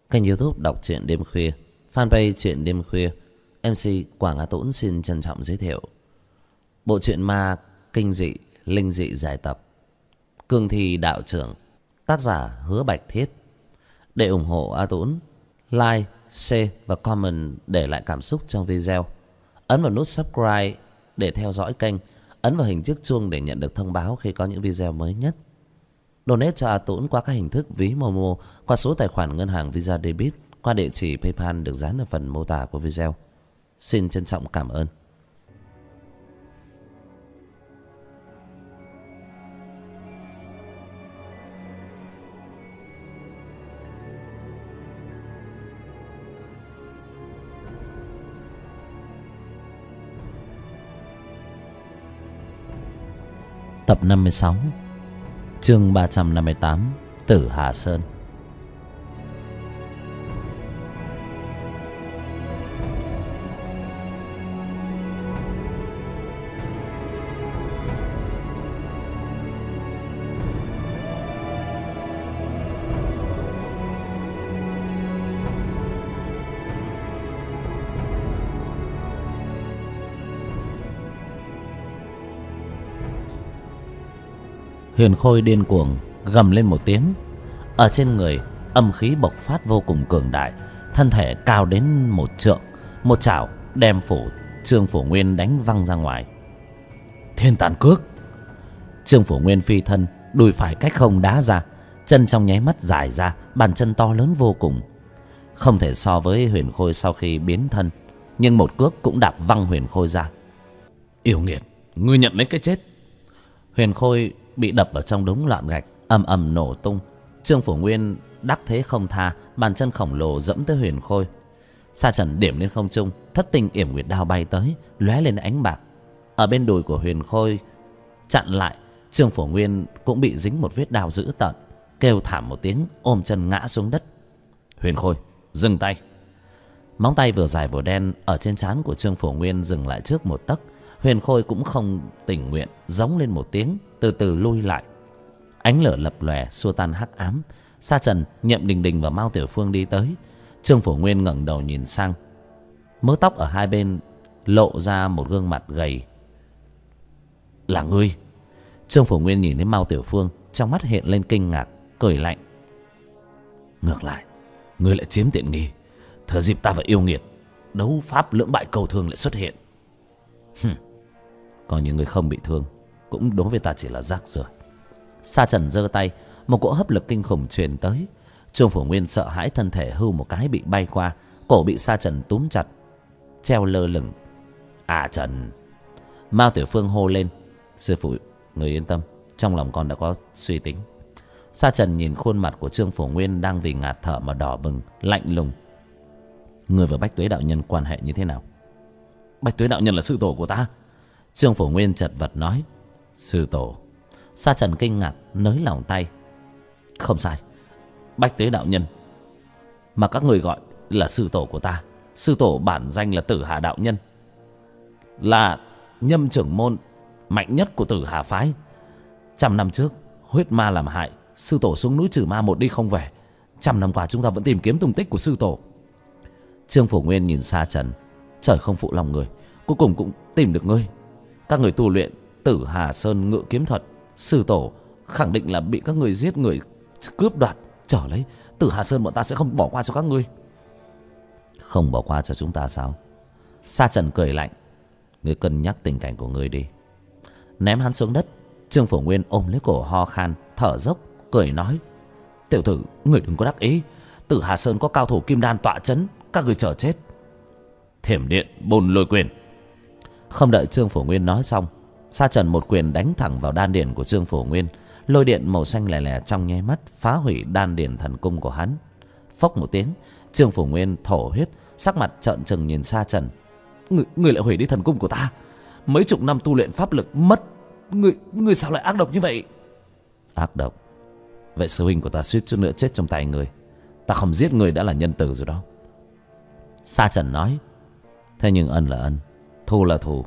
kênh YouTube đọc truyện đêm khuya, fanpage truyện đêm khuya. MC Quảng Á Tũng xin trân trọng giới thiệu bộ truyện ma kinh dị, linh dị giải tập Cương Thi Đạo Trưởng, tác giả Hứa Bạch Thiết. Để ủng hộ A Tũng, like, share và comment để lại cảm xúc trong video. Ấn vào nút subscribe để theo dõi kênh. Ấn vào hình chiếc chuông để nhận được thông báo khi có những video mới nhất. Donate cho A Tũng qua các hình thức ví Momo, qua số tài khoản ngân hàng Visa Debit, qua địa chỉ PayPal được dán ở phần mô tả của video. Xin trân trọng cảm ơn. Tập 56, chương 358, Tử Hà Sơn. Huyền Khôi điên cuồng gầm lên một tiếng. Ở trên người âm khí bộc phát vô cùng cường đại, thân thể cao đến 1 trượng, một chảo đem Trương Phổ Nguyên đánh văng ra ngoài. Thiên Tàn Cước. Trương Phổ Nguyên phi thân, đùi phải cách không đá ra, chân trong nháy mắt dài ra, bàn chân to lớn vô cùng, không thể so với Huyền Khôi sau khi biến thân, nhưng một cước cũng đạp văng Huyền Khôi ra. Yêu nghiệt, ngươi nhận lấy cái chết. Huyền Khôi bị đập vào trong đống loạn gạch, ầm ầm nổ tung. Trương Phổ Nguyên đắc thế không tha, bàn chân khổng lồ dẫm tới Huyền Khôi. Sa trần điểm lên không trung, thất tinh yểm nguyệt đao bay tới, lóe lên ánh bạc. Ở bên đùi của Huyền Khôi chặn lại, Trương Phổ Nguyên cũng bị dính một vết đao dữ tợn, kêu thảm một tiếng, ôm chân ngã xuống đất. Huyền Khôi, dừng tay. Móng tay vừa dài vừa đen ở trên trán của Trương Phổ Nguyên dừng lại trước 1 tấc. Huyền Khôi cũng không tình nguyện, giống lên một tiếng, từ từ lui lại. Ánh lửa lập lòe xua tan hắc ám. Sa Trần, Nhậm Đình Đình và Mao Tiểu Phương đi tới. Trương Phổ Nguyên ngẩng đầu nhìn sang, mớ tóc ở hai bên lộ ra một gương mặt gầy. Là ngươi? Trương Phổ Nguyên nhìn đến Mao Tiểu Phương, trong mắt hiện lên kinh ngạc, cười lạnh. Ngược lại, ngươi lại chiếm tiện nghi. Thừa dịp ta và yêu nghiệt đấu pháp lưỡng bại cầu thương lại xuất hiện. Coi như người không bị thương, cũng đối với ta chỉ là rác rưởi. Sa Trần giơ tay, một cỗ hấp lực kinh khủng truyền tới. Trương Phổ Nguyên sợ hãi, thân thể hưu một cái bị bay qua, cổ bị Sa Trần túm chặt, treo lơ lửng. À Trần! Mao Tiểu Phương hô lên. Sư phụ, người yên tâm, trong lòng con đã có suy tính. Sa Trần nhìn khuôn mặt của Trương Phổ Nguyên đang vì ngạt thở mà đỏ bừng, lạnh lùng. Người và Bách Tuế đạo nhân quan hệ như thế nào? Bách Tuế đạo nhân là sư tổ của ta. Trương Phổ Nguyên chật vật nói. Sư tổ? Sa Trần kinh ngạc, nới lỏng tay. Không sai, Bách Tuế đạo nhân mà các người gọi là sư tổ của ta. Sư tổ bản danh là Tử Hà đạo nhân, là nhâm trưởng môn mạnh nhất của Tử Hà phái. 100 năm trước huyết ma làm hại, sư tổ xuống núi trừ ma một đi không về. 100 năm qua chúng ta vẫn tìm kiếm tung tích của sư tổ. Trương Phổ Nguyên nhìn Sa Trần. Trời không phụ lòng người, cuối cùng cũng tìm được ngươi. Các người tu luyện Tử Hà Sơn ngự kiếm thuật, sư tổ khẳng định là bị các người giết người, cướp đoạt, trở lấy. Tử Hà Sơn bọn ta sẽ không bỏ qua cho các ngươi. Không bỏ qua cho chúng ta sao? Sa Trần cười lạnh. Ngươi cân nhắc tình cảnh của ngươi đi. Ném hắn xuống đất. Trương Phổ Nguyên ôm lấy cổ ho khan, thở dốc, cười nói. Tiểu tử, ngươi đừng có đắc ý. Tử Hà Sơn có cao thủ kim đan tọa chấn, các ngươi chờ chết. Thiểm điện bồn lôi quyền. Không đợi Trương Phổ Nguyên nói xong, Sa Trần một quyền đánh thẳng vào đan điền của Trương Phổ Nguyên. Lôi điện màu xanh lè lè trong nháy mắt phá hủy đan điền thần cung của hắn. Phốc một tiếng, Trương Phổ Nguyên thổ huyết, sắc mặt trợn trừng nhìn Sa Trần. Ngươi lại hủy đi thần cung của ta. Mấy chục năm tu luyện pháp lực mất. Ngươi sao lại ác độc như vậy? Ác độc? Vậy sư huynh của ta suýt chút nữa chết trong tay ngươi. Ta không giết ngươi đã là nhân từ rồi đó. Sa Trần nói. Thế nhưng ân là ân, thù là thù.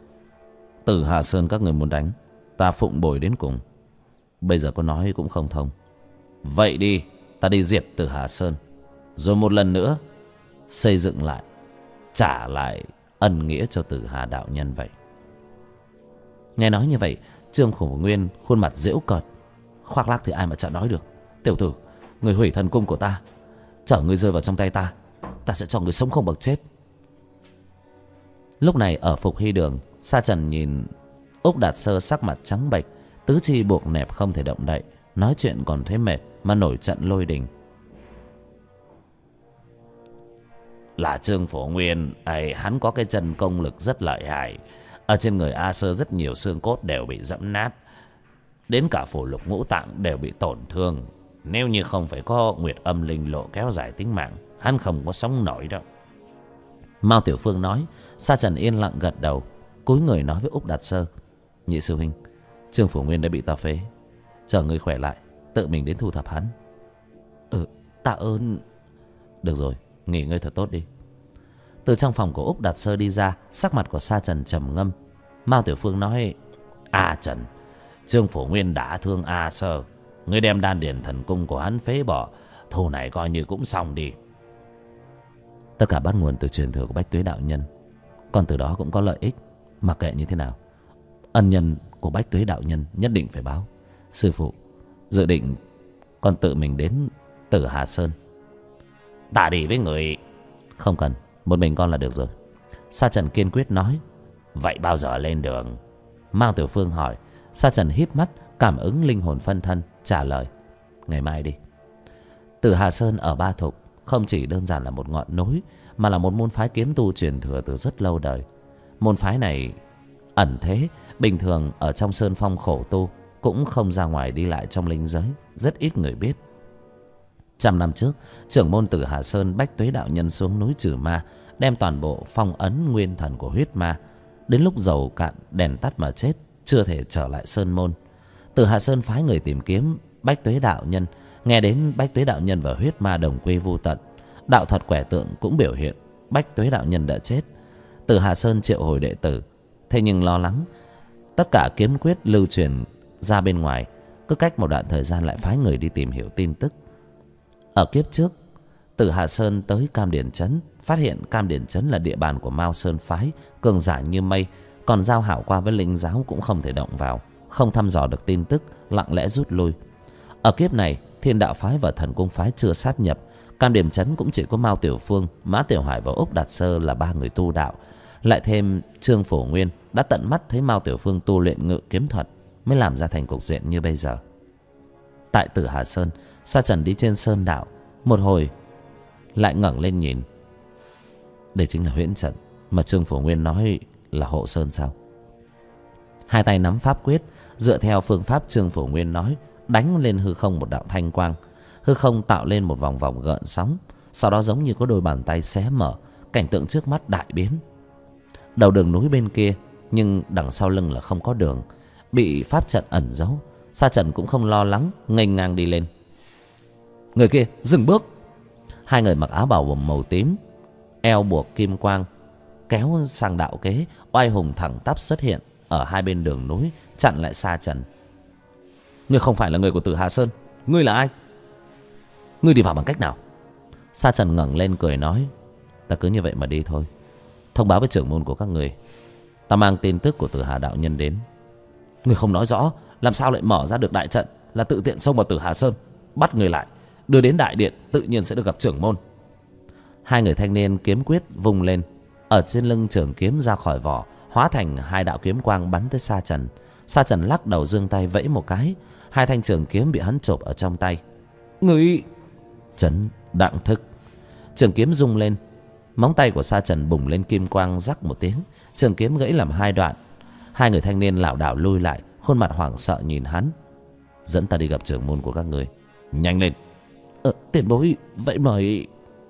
Tử Hà Sơn các người muốn đánh, ta phụng bồi đến cùng. Bây giờ có nói cũng không thông. Vậy đi, ta đi diệt Tử Hà Sơn, rồi một lần nữa xây dựng lại, trả lại ân nghĩa cho Tử Hà đạo nhân vậy. Nghe nói như vậy, Trương Phổ Nguyên khuôn mặt giễu cợt. Khoác lác thì ai mà chả nói được. Tiểu tử, người hủy thần cung của ta, chở người rơi vào trong tay ta, ta sẽ cho người sống không bằng chết. Lúc này ở Phục Hy Đường, Sa Trần nhìn Úc Đạt Sơ sắc mặt trắng bệch, tứ chi buộc nẹp không thể động đậy, nói chuyện còn thấy mệt mà nổi trận lôi đình. Là Trương Phổ Nguyên ấy, hắn có cái chân công lực rất lợi hại. Ở trên người A Sơ rất nhiều xương cốt đều bị giẫm nát, đến cả phổ lục ngũ tạng đều bị tổn thương. Nếu như không phải có Nguyệt Âm Linh Lộ kéo dài tính mạng, hắn không có sống nổi đâu. Mao Tiểu Phương nói. Sa Trần yên lặng gật đầu, cúi người nói với Úc Đạt Sơ: Nhị sư huynh, Trương Phổ Nguyên đã bị ta phế, chờ người khỏe lại tự mình đến thu thập hắn. Tạ ơn. Được rồi, nghỉ ngơi thật tốt đi. Từ trong phòng của Úc Đạt Sơ đi ra, sắc mặt của Sa Trần trầm ngâm. Mao Tiểu Phương nói: A Trần, Trương Phổ Nguyên đã thương A Sơ, ngươi đem đan điền thần cung của hắn phế bỏ, thù này coi như cũng xong đi. Tất cả bắt nguồn từ truyền thừa của Bách Tuế đạo nhân, còn từ đó cũng có lợi ích. Mặc kệ như thế nào, ân nhân của Bách Tuế đạo nhân nhất định phải báo. Sư phụ dự định con tự mình đến Tử Hà Sơn. Ta đi với người. Không cần, một mình con là được rồi. Sa Trần kiên quyết nói. Vậy bao giờ lên đường? Mao Tiểu Phương hỏi. Sa Trần híp mắt cảm ứng linh hồn phân thân, trả lời: Ngày mai đi. Tử Hà Sơn ở Ba Thục không chỉ đơn giản là một ngọn núi, mà là một môn phái kiếm tu truyền thừa từ rất lâu đời. Môn phái này ẩn thế, bình thường ở trong sơn phong khổ tu, cũng không ra ngoài đi lại trong linh giới, rất ít người biết. 100 năm trước, trưởng môn Tử Hà Sơn Bách Tuế đạo nhân xuống núi trừ ma, đem toàn bộ phong ấn nguyên thần của huyết ma. Đến lúc dầu cạn đèn tắt mà chết, chưa thể trở lại sơn môn. Tử Hà Sơn phái người tìm kiếm Bách Tuế đạo nhân. Nghe đến Bách Tuế đạo nhân và huyết ma đồng quy vu tận, đạo thuật quẻ tượng cũng biểu hiện Bách Tuế đạo nhân đã chết. Tử Hà Sơn triệu hồi đệ tử, thế nhưng lo lắng tất cả kiếm quyết lưu truyền ra bên ngoài, cứ cách một đoạn thời gian lại phái người đi tìm hiểu tin tức. Ở kiếp trước, Tử Hà Sơn tới Cam Điền Trấn, phát hiện Cam Điền Trấn là địa bàn của Mao Sơn phái, cường giả như mây, còn giao hảo qua với linh giáo cũng không thể động vào, không thăm dò được tin tức, lặng lẽ rút lui. Ở kiếp này, Thiên Đạo phái và Thần Cung phái chưa sát nhập, Cam Điền Trấn cũng chỉ có Mao Tiểu Phương, Mã Tiểu Hải và Úc Đạt Sơ là 3 người tu đạo. Lại thêm Trương Phổ Nguyên đã tận mắt thấy Mao Tiểu Phương tu luyện ngự kiếm thuật, mới làm ra thành cục diện như bây giờ. Tại Tử Hà Sơn, Sa Trần đi trên sơn đạo một hồi, lại ngẩng lên nhìn. Đây chính là huyễn trận mà Trương Phổ Nguyên nói là hộ sơn sao? Hai tay nắm pháp quyết, dựa theo phương pháp Trương Phổ Nguyên nói, đánh lên hư không một đạo thanh quang. Hư không tạo lên một vòng vòng gợn sóng, sau đó giống như có đôi bàn tay xé mở, cảnh tượng trước mắt đại biến. Đầu đường núi bên kia, nhưng đằng sau lưng là không có đường, bị pháp trận ẩn giấu. Sa Trần cũng không lo lắng, nghênh ngang đi lên. Người kia dừng bước. Hai người mặc áo bào màu tím, eo buộc kim quang, kéo sang đạo kế, oai hùng thẳng tắp xuất hiện ở hai bên đường núi, chặn lại Sa Trần. Ngươi không phải là người của Tử Hà Sơn, ngươi là ai? Ngươi đi vào bằng cách nào? Sa Trần ngẩng lên cười nói: Ta cứ như vậy mà đi thôi. Thông báo với trưởng môn của các người, ta mang tin tức của Tử Hà đạo nhân đến. Ngươi không nói rõ, làm sao lại mở ra được đại trận, là tự tiện xông vào Tử Hà Sơn? Bắt người lại, đưa đến đại điện, tự nhiên sẽ được gặp trưởng môn. Hai người thanh niên kiếm quyết vung lên, ở trên lưng trường kiếm ra khỏi vỏ, hóa thành hai đạo kiếm quang bắn tới Sa Trần. Sa Trần lắc đầu giương tay vẫy một cái, hai thanh trường kiếm bị hắn chộp ở trong tay. Người chấn đặng thức, trường kiếm rung lên, móng tay của Sa Trần bùng lên kim quang, rắc một tiếng, trường kiếm gãy làm hai đoạn. Hai người thanh niên lảo đảo lui lại, khuôn mặt hoảng sợ nhìn hắn. Dẫn ta đi gặp trưởng môn của các người, nhanh lên. Tiền bối, vậy mời.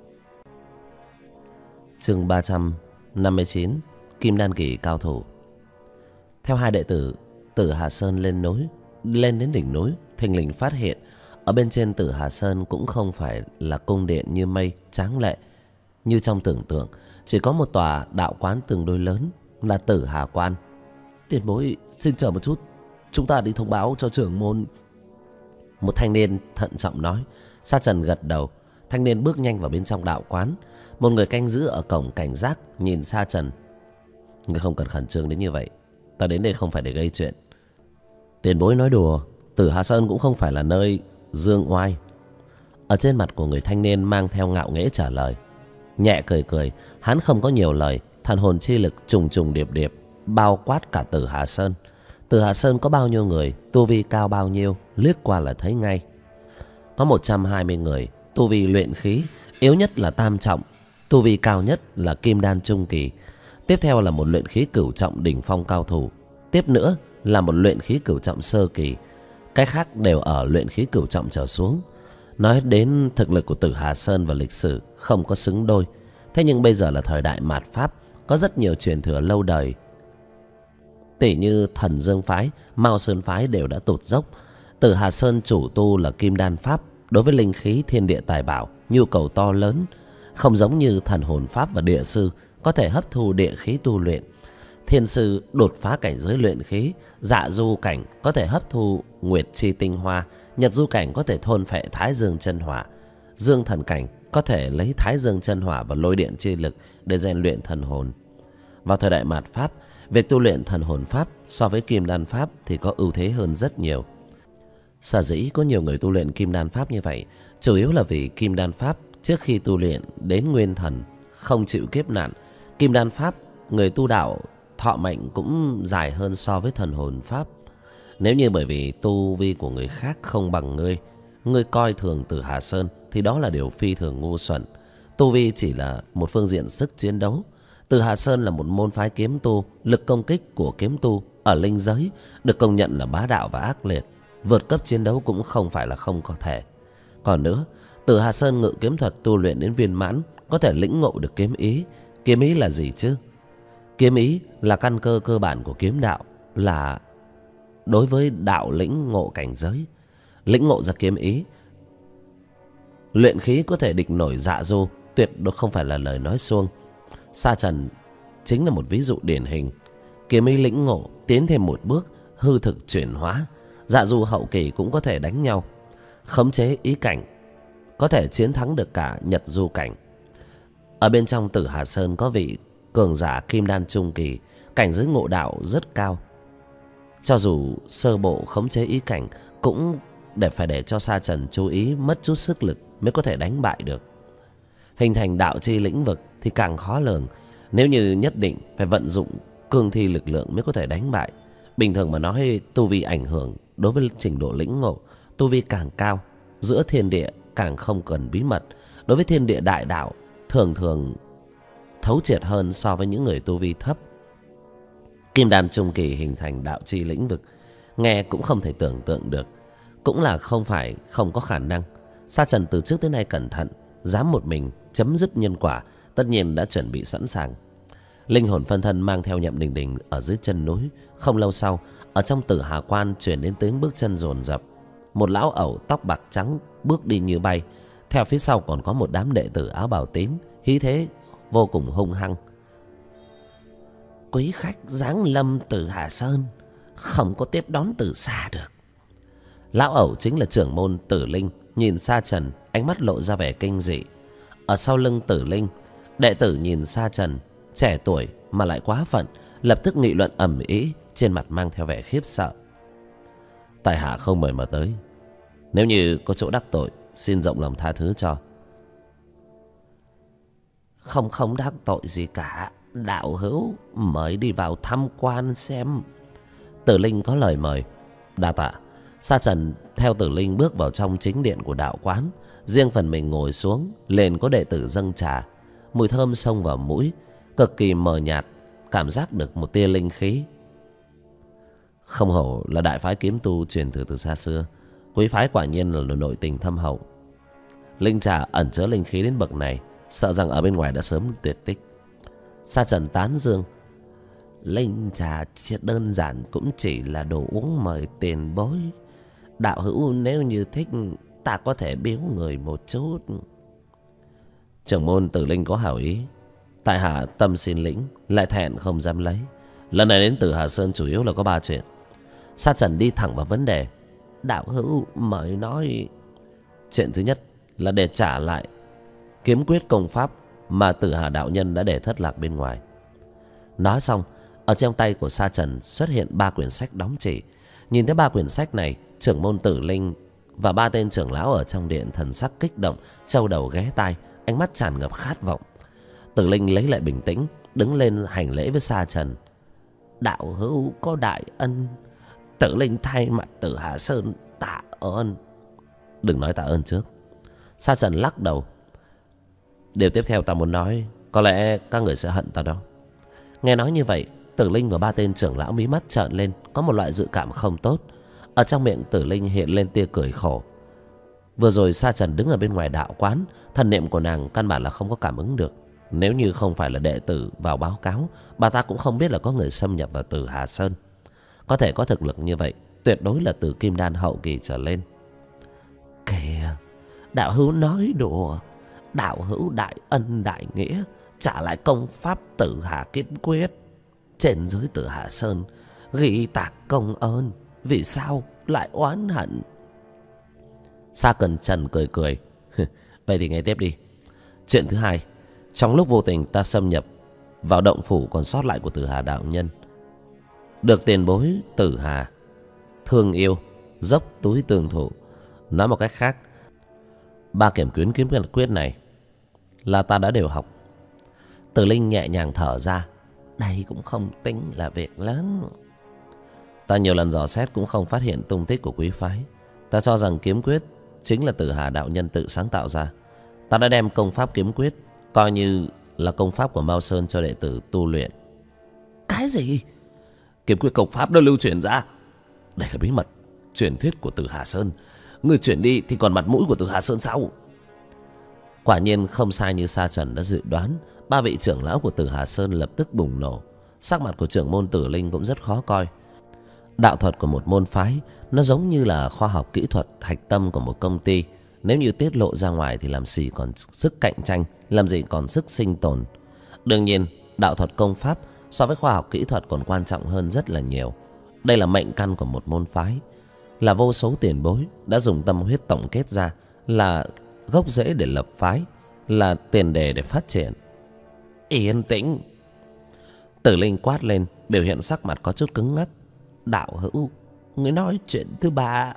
Chương 359, Kim Đan kỳ cao thủ. Theo hai đệ tử Tử Hà Sơn lên núi, lên đến đỉnh núi, thình lình phát hiện ở bên trên Tử Hà Sơn cũng không phải là cung điện như mây tráng lệ như trong tưởng tượng, chỉ có một tòa đạo quán tương đối lớn, là Tử Hà Quan. Tiền bối xin chờ một chút, chúng ta đi thông báo cho trưởng môn. Một thanh niên thận trọng nói. Sa Trần gật đầu. thanh niên bước nhanh vào bên trong đạo quán. Một người canh giữ ở cổng cảnh giác nhìn Sa Trần. Ngươi không cần khẩn trương đến như vậy, ta đến đây không phải để gây chuyện. Tiền bối nói đùa, Tử Hà Sơn cũng không phải là nơi dương oai. Ở trên mặt của người thanh niên mang theo ngạo nghễ trả lời. Nhẹ cười cười, hắn không có nhiều lời. Thần hồn chi lực trùng trùng điệp điệp bao quát cả Tử Hà Sơn. Tử Hà Sơn có bao nhiêu người, tu vi cao bao nhiêu, liếc qua là thấy ngay. Có 120 người, tu vi luyện khí yếu nhất là tam trọng, tu vi cao nhất là kim đan trung kỳ. Tiếp theo là một luyện khí cửu trọng đỉnh phong cao thủ. Tiếp nữa là một luyện khí cửu trọng sơ kỳ. Cái khác đều ở luyện khí cửu trọng trở xuống. Nói đến thực lực của Tử Hà Sơn và lịch sử không có xứng đôi. Thế nhưng bây giờ là thời đại mạt Pháp, có rất nhiều truyền thừa lâu đời. Tỷ như Thần Dương Phái, Mao Sơn Phái đều đã tụt dốc. Tử Hà Sơn chủ tu là kim đan pháp. Đối với linh khí thiên địa tài bảo, nhu cầu to lớn. Không giống như thần hồn pháp và địa sư có thể hấp thu địa khí tu luyện. Thiên sư đột phá cảnh giới luyện khí. Dạ du cảnh có thể hấp thu nguyệt chi tinh hoa. Nhật du cảnh có thể thôn phệ thái dương chân hỏa. Dương thần cảnh có thể lấy thái dương chân hỏa và lôi điện chi lực để rèn luyện thần hồn. Vào thời đại mạt Pháp, việc tu luyện thần hồn pháp so với kim đan pháp thì có ưu thế hơn rất nhiều. Sở dĩ có nhiều người tu luyện kim đan pháp như vậy, chủ yếu là vì kim đan pháp trước khi tu luyện đến nguyên thần, không chịu kiếp nạn. Kim đan pháp, người tu đạo thọ mệnh cũng dài hơn so với thần hồn pháp. Nếu như bởi vì tu vi của người khác không bằng ngươi coi thường Tử Hà Sơn thì đó là điều phi thường ngu xuẩn. Tu vi chỉ là một phương diện sức chiến đấu. Tử Hà Sơn là một môn phái kiếm tu, lực công kích của kiếm tu ở linh giới được công nhận là bá đạo và ác liệt. Vượt cấp chiến đấu cũng không phải là không có thể. Còn nữa, Tử Hà Sơn ngự kiếm thuật tu luyện đến viên mãn có thể lĩnh ngộ được kiếm ý. Kiếm ý là gì chứ? Kiếm ý là căn cơ cơ bản của kiếm đạo, là đối với đạo lĩnh ngộ cảnh giới. Lĩnh ngộ ra kiếm ý, luyện khí có thể địch nổi dạ du, tuyệt đối không phải là lời nói suông. Sa Trần chính là một ví dụ điển hình. Kiếm ý lĩnh ngộ, tiến thêm một bước, hư thực chuyển hóa. Dạ du hậu kỳ cũng có thể đánh nhau. Khống chế ý cảnh, có thể chiến thắng được cả Nhật du cảnh. Ở bên trong Tử Hà Sơn có vị cường giả kim đan trung kỳ, cảnh giới ngộ đạo rất cao. Cho dù sơ bộ khống chế ý cảnh cũng phải để cho Sa Trần chú ý, mất chút sức lực mới có thể đánh bại được. Hình thành đạo chi lĩnh vực thì càng khó lường. Nếu như nhất định phải vận dụng cương thi lực lượng mới có thể đánh bại. Bình thường mà nói, tu vi ảnh hưởng đối với trình độ lĩnh ngộ. Tu vi càng cao, giữa thiên địa càng không cần bí mật. Đối với thiên địa đại đạo, thường thường thấu triệt hơn so với những người tu vi thấp. Kim đan trung kỳ hình thành đạo chi lĩnh vực, nghe cũng không thể tưởng tượng được. Cũng là không phải không có khả năng. Sa Trần từ trước tới nay cẩn thận, dám một mình chấm dứt nhân quả, tất nhiên đã chuẩn bị sẵn sàng. Linh hồn phân thân mang theo Nhậm Đình Đình ở dưới chân núi. Không lâu sau, ở trong Tử Hà Quan truyền đến tiếng bước chân dồn dập. Một lão ẩu tóc bạc trắng bước đi như bay. Theo phía sau còn có một đám đệ tử áo bào tím, khí thế vô cùng hung hăng. Quý khách giáng lâm Tử Hà Sơn, không có tiếp đón từ xa được. Lão ẩu chính là trưởng môn Tử Linh, nhìn Sa Trần, ánh mắt lộ ra vẻ kinh dị. Ở sau lưng Tử Linh, đệ tử nhìn Sa Trần, trẻ tuổi mà lại quá phận, lập tức nghị luận ầm ĩ, trên mặt mang theo vẻ khiếp sợ. Tại hạ không mời mà tới, nếu như có chỗ đắc tội, xin rộng lòng tha thứ cho. Không đắc tội gì cả, đạo hữu mời đi vào tham quan xem. Tử Linh có lời mời. Đa tạ. Sa Trần theo Tử Linh bước vào trong chính điện của đạo quán. Riêng phần mình ngồi xuống, lên có đệ tử dâng trà. Mùi thơm xông vào mũi, cực kỳ mờ nhạt, cảm giác được một tia linh khí. Không hổ là đại phái kiếm tu truyền thừa từ xa xưa, quý phái quả nhiên là nội tình thâm hậu. Linh trà ẩn chứa linh khí đến bậc này, sợ rằng ở bên ngoài đã sớm tuyệt tích. Sa Trần tán dương. Linh trà đơn giản cũng chỉ là đồ uống mời tiền bối. Đạo hữu nếu như thích, ta có thể biếu người một chút. Trưởng môn Tử Linh có hảo ý, tại hạ tâm xin lĩnh, lại thẹn không dám lấy. Lần này đến Tử Hà Sơn chủ yếu là có 3 chuyện. Sa Trần đi thẳng vào vấn đề. Đạo hữu mời nói. Chuyện thứ nhất là để trả lại kiếm quyết công pháp mà Tử Hà đạo nhân đã để thất lạc bên ngoài. Nói xong, ở trong tay của Sa Trần xuất hiện 3 quyển sách đóng chỉ. Nhìn thấy 3 quyển sách này, trưởng môn Tử Linh và 3 tên trưởng lão ở trong điện thần sắc kích động, châu đầu ghé tai, ánh mắt tràn ngập khát vọng. Tử Linh lấy lại bình tĩnh, đứng lên hành lễ với Sa Trần. Đạo hữu có đại ân, Tử Linh thay mặt Tử Hà Sơn tạ ơn. Đừng nói tạ ơn trước. Sa Trần lắc đầu. Điều tiếp theo ta muốn nói, có lẽ các người sẽ hận ta đó. Nghe nói như vậy, Tử Linh và 3 tên trưởng lão mí mắt trợn lên, có một loại dự cảm không tốt. Ở trong miệng Tử Linh hiện lên tia cười khổ. Vừa rồi Sa Trần đứng ở bên ngoài đạo quán, thần niệm của nàng căn bản là không có cảm ứng được. Nếu như không phải là đệ tử vào báo cáo, bà ta cũng không biết là có người xâm nhập vào Tử Hà Sơn. Có thể có thực lực như vậy, tuyệt đối là từ kim đan hậu kỳ trở lên. Kìa, đạo hữu nói đùa. Đạo hữu đại ân đại nghĩa, trả lại công pháp Tử Hà kiếm quyết. Trên dưới Tử Hà Sơn ghi tạc công ơn, vì sao lại oán hận? Sa Cẩn Trần cười cười. Vậy thì nghe tiếp đi. Chuyện thứ hai, trong lúc vô tình ta xâm nhập vào động phủ còn sót lại của Tử Hà đạo nhân, được tiền bối Tử Hà thương yêu, dốc túi tương thụ. Nói một cách khác, 3 kiểm quyến kiếm quyết này là ta đã đều học. Tử Linh nhẹ nhàng thở ra. Đây cũng không tính là việc lớn. Ta nhiều lần dò xét cũng không phát hiện tung tích của quý phái. Ta cho rằng kiếm quyết chính là Tử Hà đạo nhân tự sáng tạo ra. Ta đã đem công pháp kiếm quyết coi như là công pháp của Mao Sơn cho đệ tử tu luyện. Cái gì? Kiếm quyết công pháp đã lưu truyền ra? Đây là bí mật truyền thuyết của Tử Hà Sơn. Người chuyển đi thì còn mặt mũi của Tử Hà Sơn sao? Quả nhiên không sai như Sa Trần đã dự đoán. 3 vị trưởng lão của Tử Hà Sơn lập tức bùng nổ. Sắc mặt của trưởng môn Tử Linh cũng rất khó coi. Đạo thuật của một môn phái, nó giống như là khoa học kỹ thuật hạch tâm của một công ty. Nếu như tiết lộ ra ngoài thì làm gì còn sức cạnh tranh, làm gì còn sức sinh tồn. Đương nhiên, đạo thuật công pháp so với khoa học kỹ thuật còn quan trọng hơn rất là nhiều. Đây là mệnh căn của một môn phái, là vô số tiền bối đã dùng tâm huyết tổng kết ra, là gốc rễ để lập phái, là tiền đề để phát triển. Yên tĩnh! Tử Linh quát lên, biểu hiện sắc mặt có chút cứng ngắc. Đạo hữu, người nói chuyện thứ 3.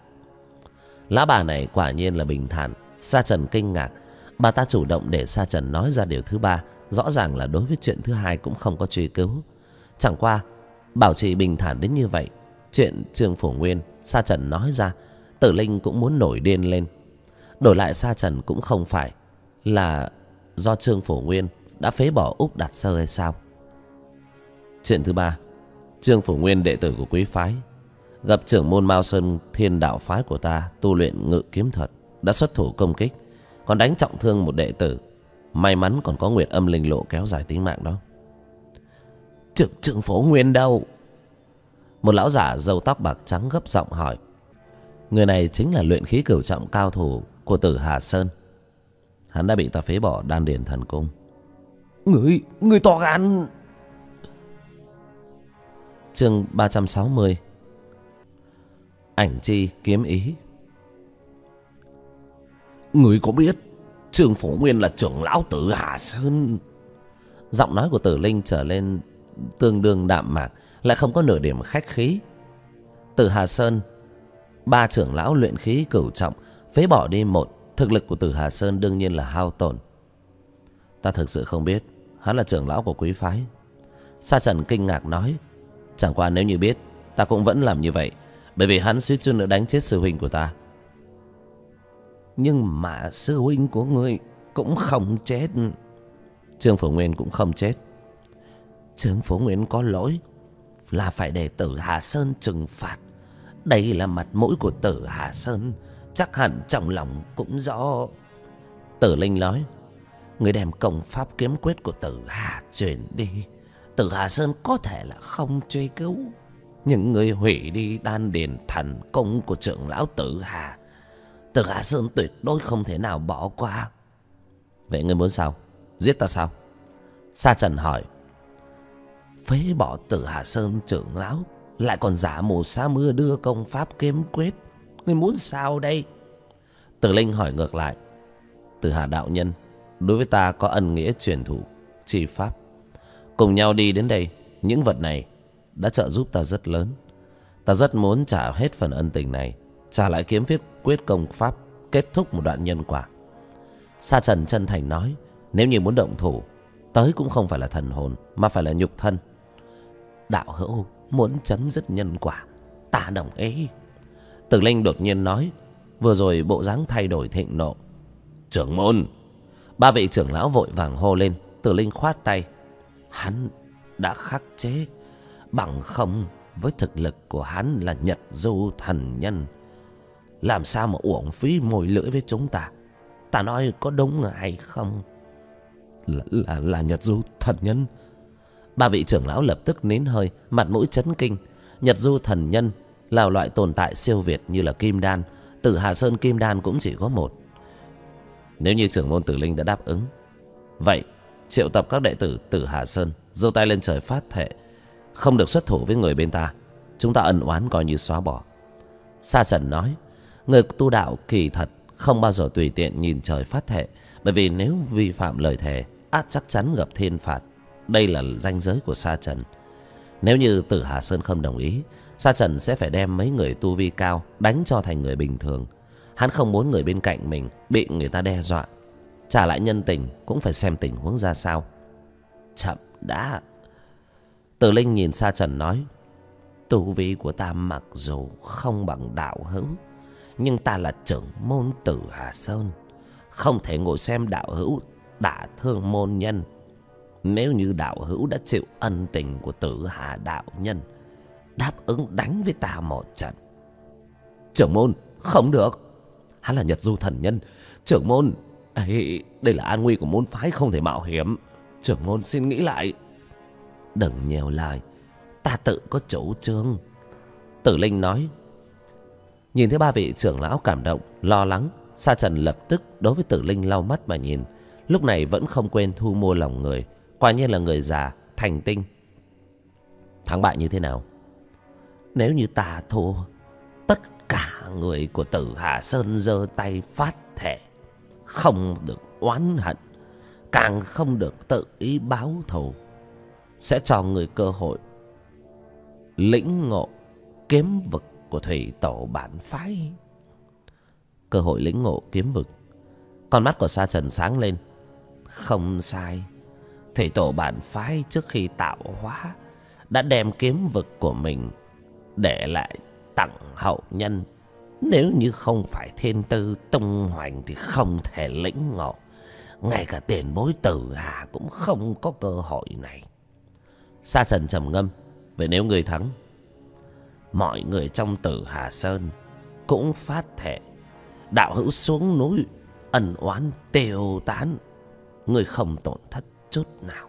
Lá bà này quả nhiên là bình thản. Sa Trần kinh ngạc. Bà ta chủ động để Sa Trần nói ra điều thứ 3. Rõ ràng là đối với chuyện thứ 2 cũng không có truy cứu. Chẳng qua bảo trì bình thản đến như vậy. Chuyện Trương Phổ Nguyên Sa Trần nói ra, Tử Linh cũng muốn nổi điên lên. Đổi lại Sa Trần cũng không phải là do Trương Phổ Nguyên đã phế bỏ Úc Đạt Sơ hay sao? Chuyện thứ 3, Trương Phổ Nguyên đệ tử của quý phái gặp trưởng môn Mao Sơn Thiên đạo phái của ta tu luyện ngự kiếm thuật, đã xuất thủ công kích, còn đánh trọng thương một đệ tử. May mắn còn có Nguyệt Âm Linh Lộ kéo dài tính mạng đó. Trương Phổ Nguyên đâu? Một lão giả râu tóc bạc trắng gấp giọng hỏi. Người này chính là luyện khí cửu trọng cao thủ của Tử Hà Sơn. Hắn đã bị ta phế bỏ đan điền thần cung. Người to gan! Chương 360. Ảnh chi kiếm ý. Người có biết Trương Phổ Nguyên là trưởng lão Tử Hà Sơn? Giọng nói của Tử Linh trở lên tương đương đạm mạc, lại không có nửa điểm khách khí. Tử Hà Sơn, 3 trưởng lão luyện khí cửu trọng phế bỏ đi một, thực lực của Tử Hà Sơn đương nhiên là hao tổn. Ta thực sự không biết hắn là trưởng lão của quý phái. Sa Trần kinh ngạc nói. Chẳng qua nếu như biết, ta cũng vẫn làm như vậy, bởi vì hắn suýt chút nữa đánh chết sư huynh của ta. Nhưng mà sư huynh của ngươi cũng không chết. Trương Phổ Nguyên cũng không chết. Trương Phổ Nguyên có lỗi, là phải để Tử Hà Sơn trừng phạt. Đây là mặt mũi của Tử Hà Sơn, chắc hẳn trong lòng cũng rõ. Tử Linh nói. Người đem công pháp kiếm quyết của Tử Hà truyền đi, Tử Hà Sơn có thể là không truy cứu, nhưng người hủy đi đan điền thần cung của trưởng lão Tử Hà, Tử Hà Sơn tuyệt đối không thể nào bỏ qua. Vậy ngươi muốn sao? Giết ta sao? Sa Trần hỏi. Phế bỏ Tử Hà Sơn trưởng lão, lại còn giả mù sa mưa đưa công pháp kiếm quyết, ngươi muốn sao đây? Tử Linh hỏi ngược lại. Tử Hà đạo nhân đối với ta có ân nghĩa truyền thụ chi pháp. Cùng nhau đi đến đây, những vật này đã trợ giúp ta rất lớn. Ta rất muốn trả hết phần ân tình này, trả lại kiếm quyết công pháp, kết thúc một đoạn nhân quả. Sa Trần chân thành nói, nếu như muốn động thủ, tới cũng không phải là thần hồn, mà phải là nhục thân. Đạo hữu muốn chấm dứt nhân quả, ta đồng ý. Tử Linh đột nhiên nói, vừa rồi bộ dáng thay đổi thịnh nộ. Trưởng môn! Ba vị trưởng lão vội vàng hô lên. Tử Linh khoát tay, hắn đã khắc chế, bằng không với thực lực của hắn là Nhật Du thần nhân, làm sao mà uổng phí mồi lưỡi với chúng ta. Ta nói có đúng hay không? Là Nhật Du thần nhân. Ba vị trưởng lão lập tức nín hơi, mặt mũi chấn kinh. Nhật Du thần nhân là loại tồn tại siêu việt như là kim đan. Tử Hà Sơn kim đan cũng chỉ có một. Nếu như trưởng môn Tử Linh đã đáp ứng, vậy triệu tập các đệ tử Tử Hà Sơn, giơ tay lên trời phát thệ không được xuất thủ với người bên ta. Chúng ta ân oán coi như xóa bỏ. Sa Trần nói, người tu đạo kỳ thật không bao giờ tùy tiện nhìn trời phát thệ, bởi vì nếu vi phạm lời thề, ắt chắc chắn gặp thiên phạt. Đây là ranh giới của Sa Trần. Nếu như Tử Hà Sơn không đồng ý, Sa Trần sẽ phải đem mấy người tu vi cao đánh cho thành người bình thường. Hắn không muốn người bên cạnh mình bị người ta đe dọa. Trả lại nhân tình cũng phải xem tình huống ra sao. Chậm đã. Tử Linh nhìn Sa Trần nói, tu vi của ta mặc dù không bằng đạo hữu, nhưng ta là trưởng môn Tử Hà Sơn, không thể ngồi xem đạo hữu đả thương môn nhân. Nếu như đạo hữu đã chịu ân tình của Tử Hà đạo nhân, đáp ứng đánh với ta một trận. Trưởng môn, không được. Hắn là Nhật Du thần nhân. Trưởng môn, đây là an nguy của môn phái, không thể mạo hiểm. Trưởng môn xin nghĩ lại. Đừng nhiều lời, ta tự có chủ trương. Tử Linh nói. Nhìn thấy ba vị trưởng lão cảm động, lo lắng, Sa Trần lập tức đối với Tử Linh lau mắt mà nhìn. Lúc này vẫn không quên thu mua lòng người. Quả nhiên là người già, thành tinh. Thắng bại như thế nào? Nếu như ta thua, tất cả người của Tử Hà Sơn giơ tay phát thệ không được oán hận, càng không được tự ý báo thù. Sẽ cho người cơ hội lĩnh ngộ kiếm vực của thủy tổ bản phái. Cơ hội lĩnh ngộ kiếm vực. Con mắt của Sa Trần sáng lên. Không sai, thủy tổ bản phái trước khi tạo hóa đã đem kiếm vực của mình để lại tặng hậu nhân. Nếu như không phải thiên tư tung hoành thì không thể lĩnh ngộ. Ngay cả tiền bối Tử Hà cũng không có cơ hội này. Sa Trần trầm ngâm. Vậy nếu người thắng, mọi người trong Tử Hà Sơn cũng phát thệ đạo hữu xuống núi, ân oán tiêu tán, người không tổn thất chút nào.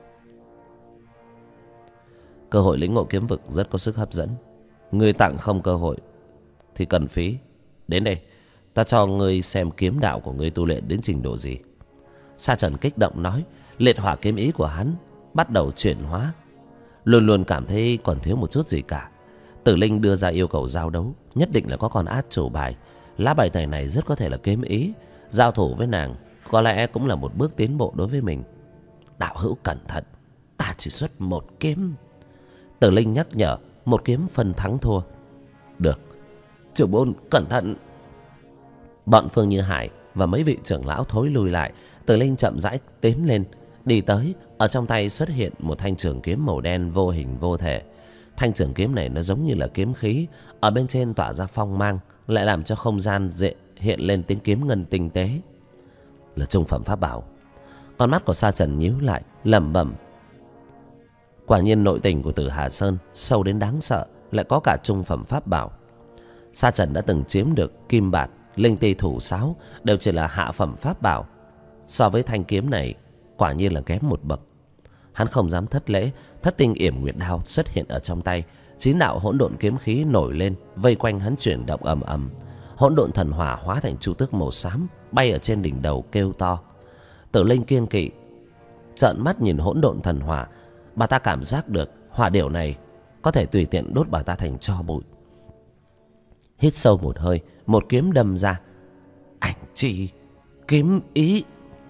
Cơ hội lĩnh ngộ kiếm vực rất có sức hấp dẫn. Người tặng không cơ hội thì cần phí. Đến đây, ta cho ngươi xem kiếm đạo của ngươi tu luyện đến trình độ gì. Sa Trần kích động nói. Liệt hỏa kiếm ý của hắn bắt đầu chuyển hóa. Luôn luôn cảm thấy còn thiếu một chút gì cả. Tử Linh đưa ra yêu cầu giao đấu, nhất định là có con át chủ bài. Lá bài tẩy này rất có thể là kiếm ý. Giao thủ với nàng có lẽ cũng là một bước tiến bộ đối với mình. Đạo hữu cẩn thận, ta chỉ xuất một kiếm. Tử Linh nhắc nhở. Một kiếm phân thắng thua. Được, trưởng môn cẩn thận. Bọn Phương Như Hải và mấy vị trưởng lão thối lui lại. Tử Linh chậm rãi tiến lên, đi tới. Ở trong tay xuất hiện một thanh trường kiếm màu đen vô hình vô thể. Thanh trường kiếm này nó giống như là kiếm khí, ở bên trên tỏa ra phong mang, lại làm cho không gian hiện lên tiếng kiếm ngân tinh tế. Là trung phẩm pháp bảo. Con mắt của Sa Trần nhíu lại, lẩm bẩm. Quả nhiên nội tình của Tử Hà Sơn sâu đến đáng sợ, lại có cả trung phẩm pháp bảo. Sa Trần đã từng chiếm được kim bạt, linh ti thủ sáo, đều chỉ là hạ phẩm pháp bảo. So với thanh kiếm này, quả nhiên là kém một bậc. Hắn không dám thất lễ. Thất tinh yểm nguyệt đao xuất hiện ở trong tay. 9 đạo hỗn độn kiếm khí nổi lên, vây quanh hắn chuyển động ầm ầm. Hỗn độn thần hỏa hóa thành chu tước màu xám, bay ở trên đỉnh đầu kêu to. Tử Linh kiêng kỵ, trợn mắt nhìn hỗn độn thần hỏa. Bà ta cảm giác được hỏa điểu này có thể tùy tiện đốt bà ta thành tro bụi. Hít sâu một hơi, một kiếm đâm ra. Ảnh chi kiếm ý.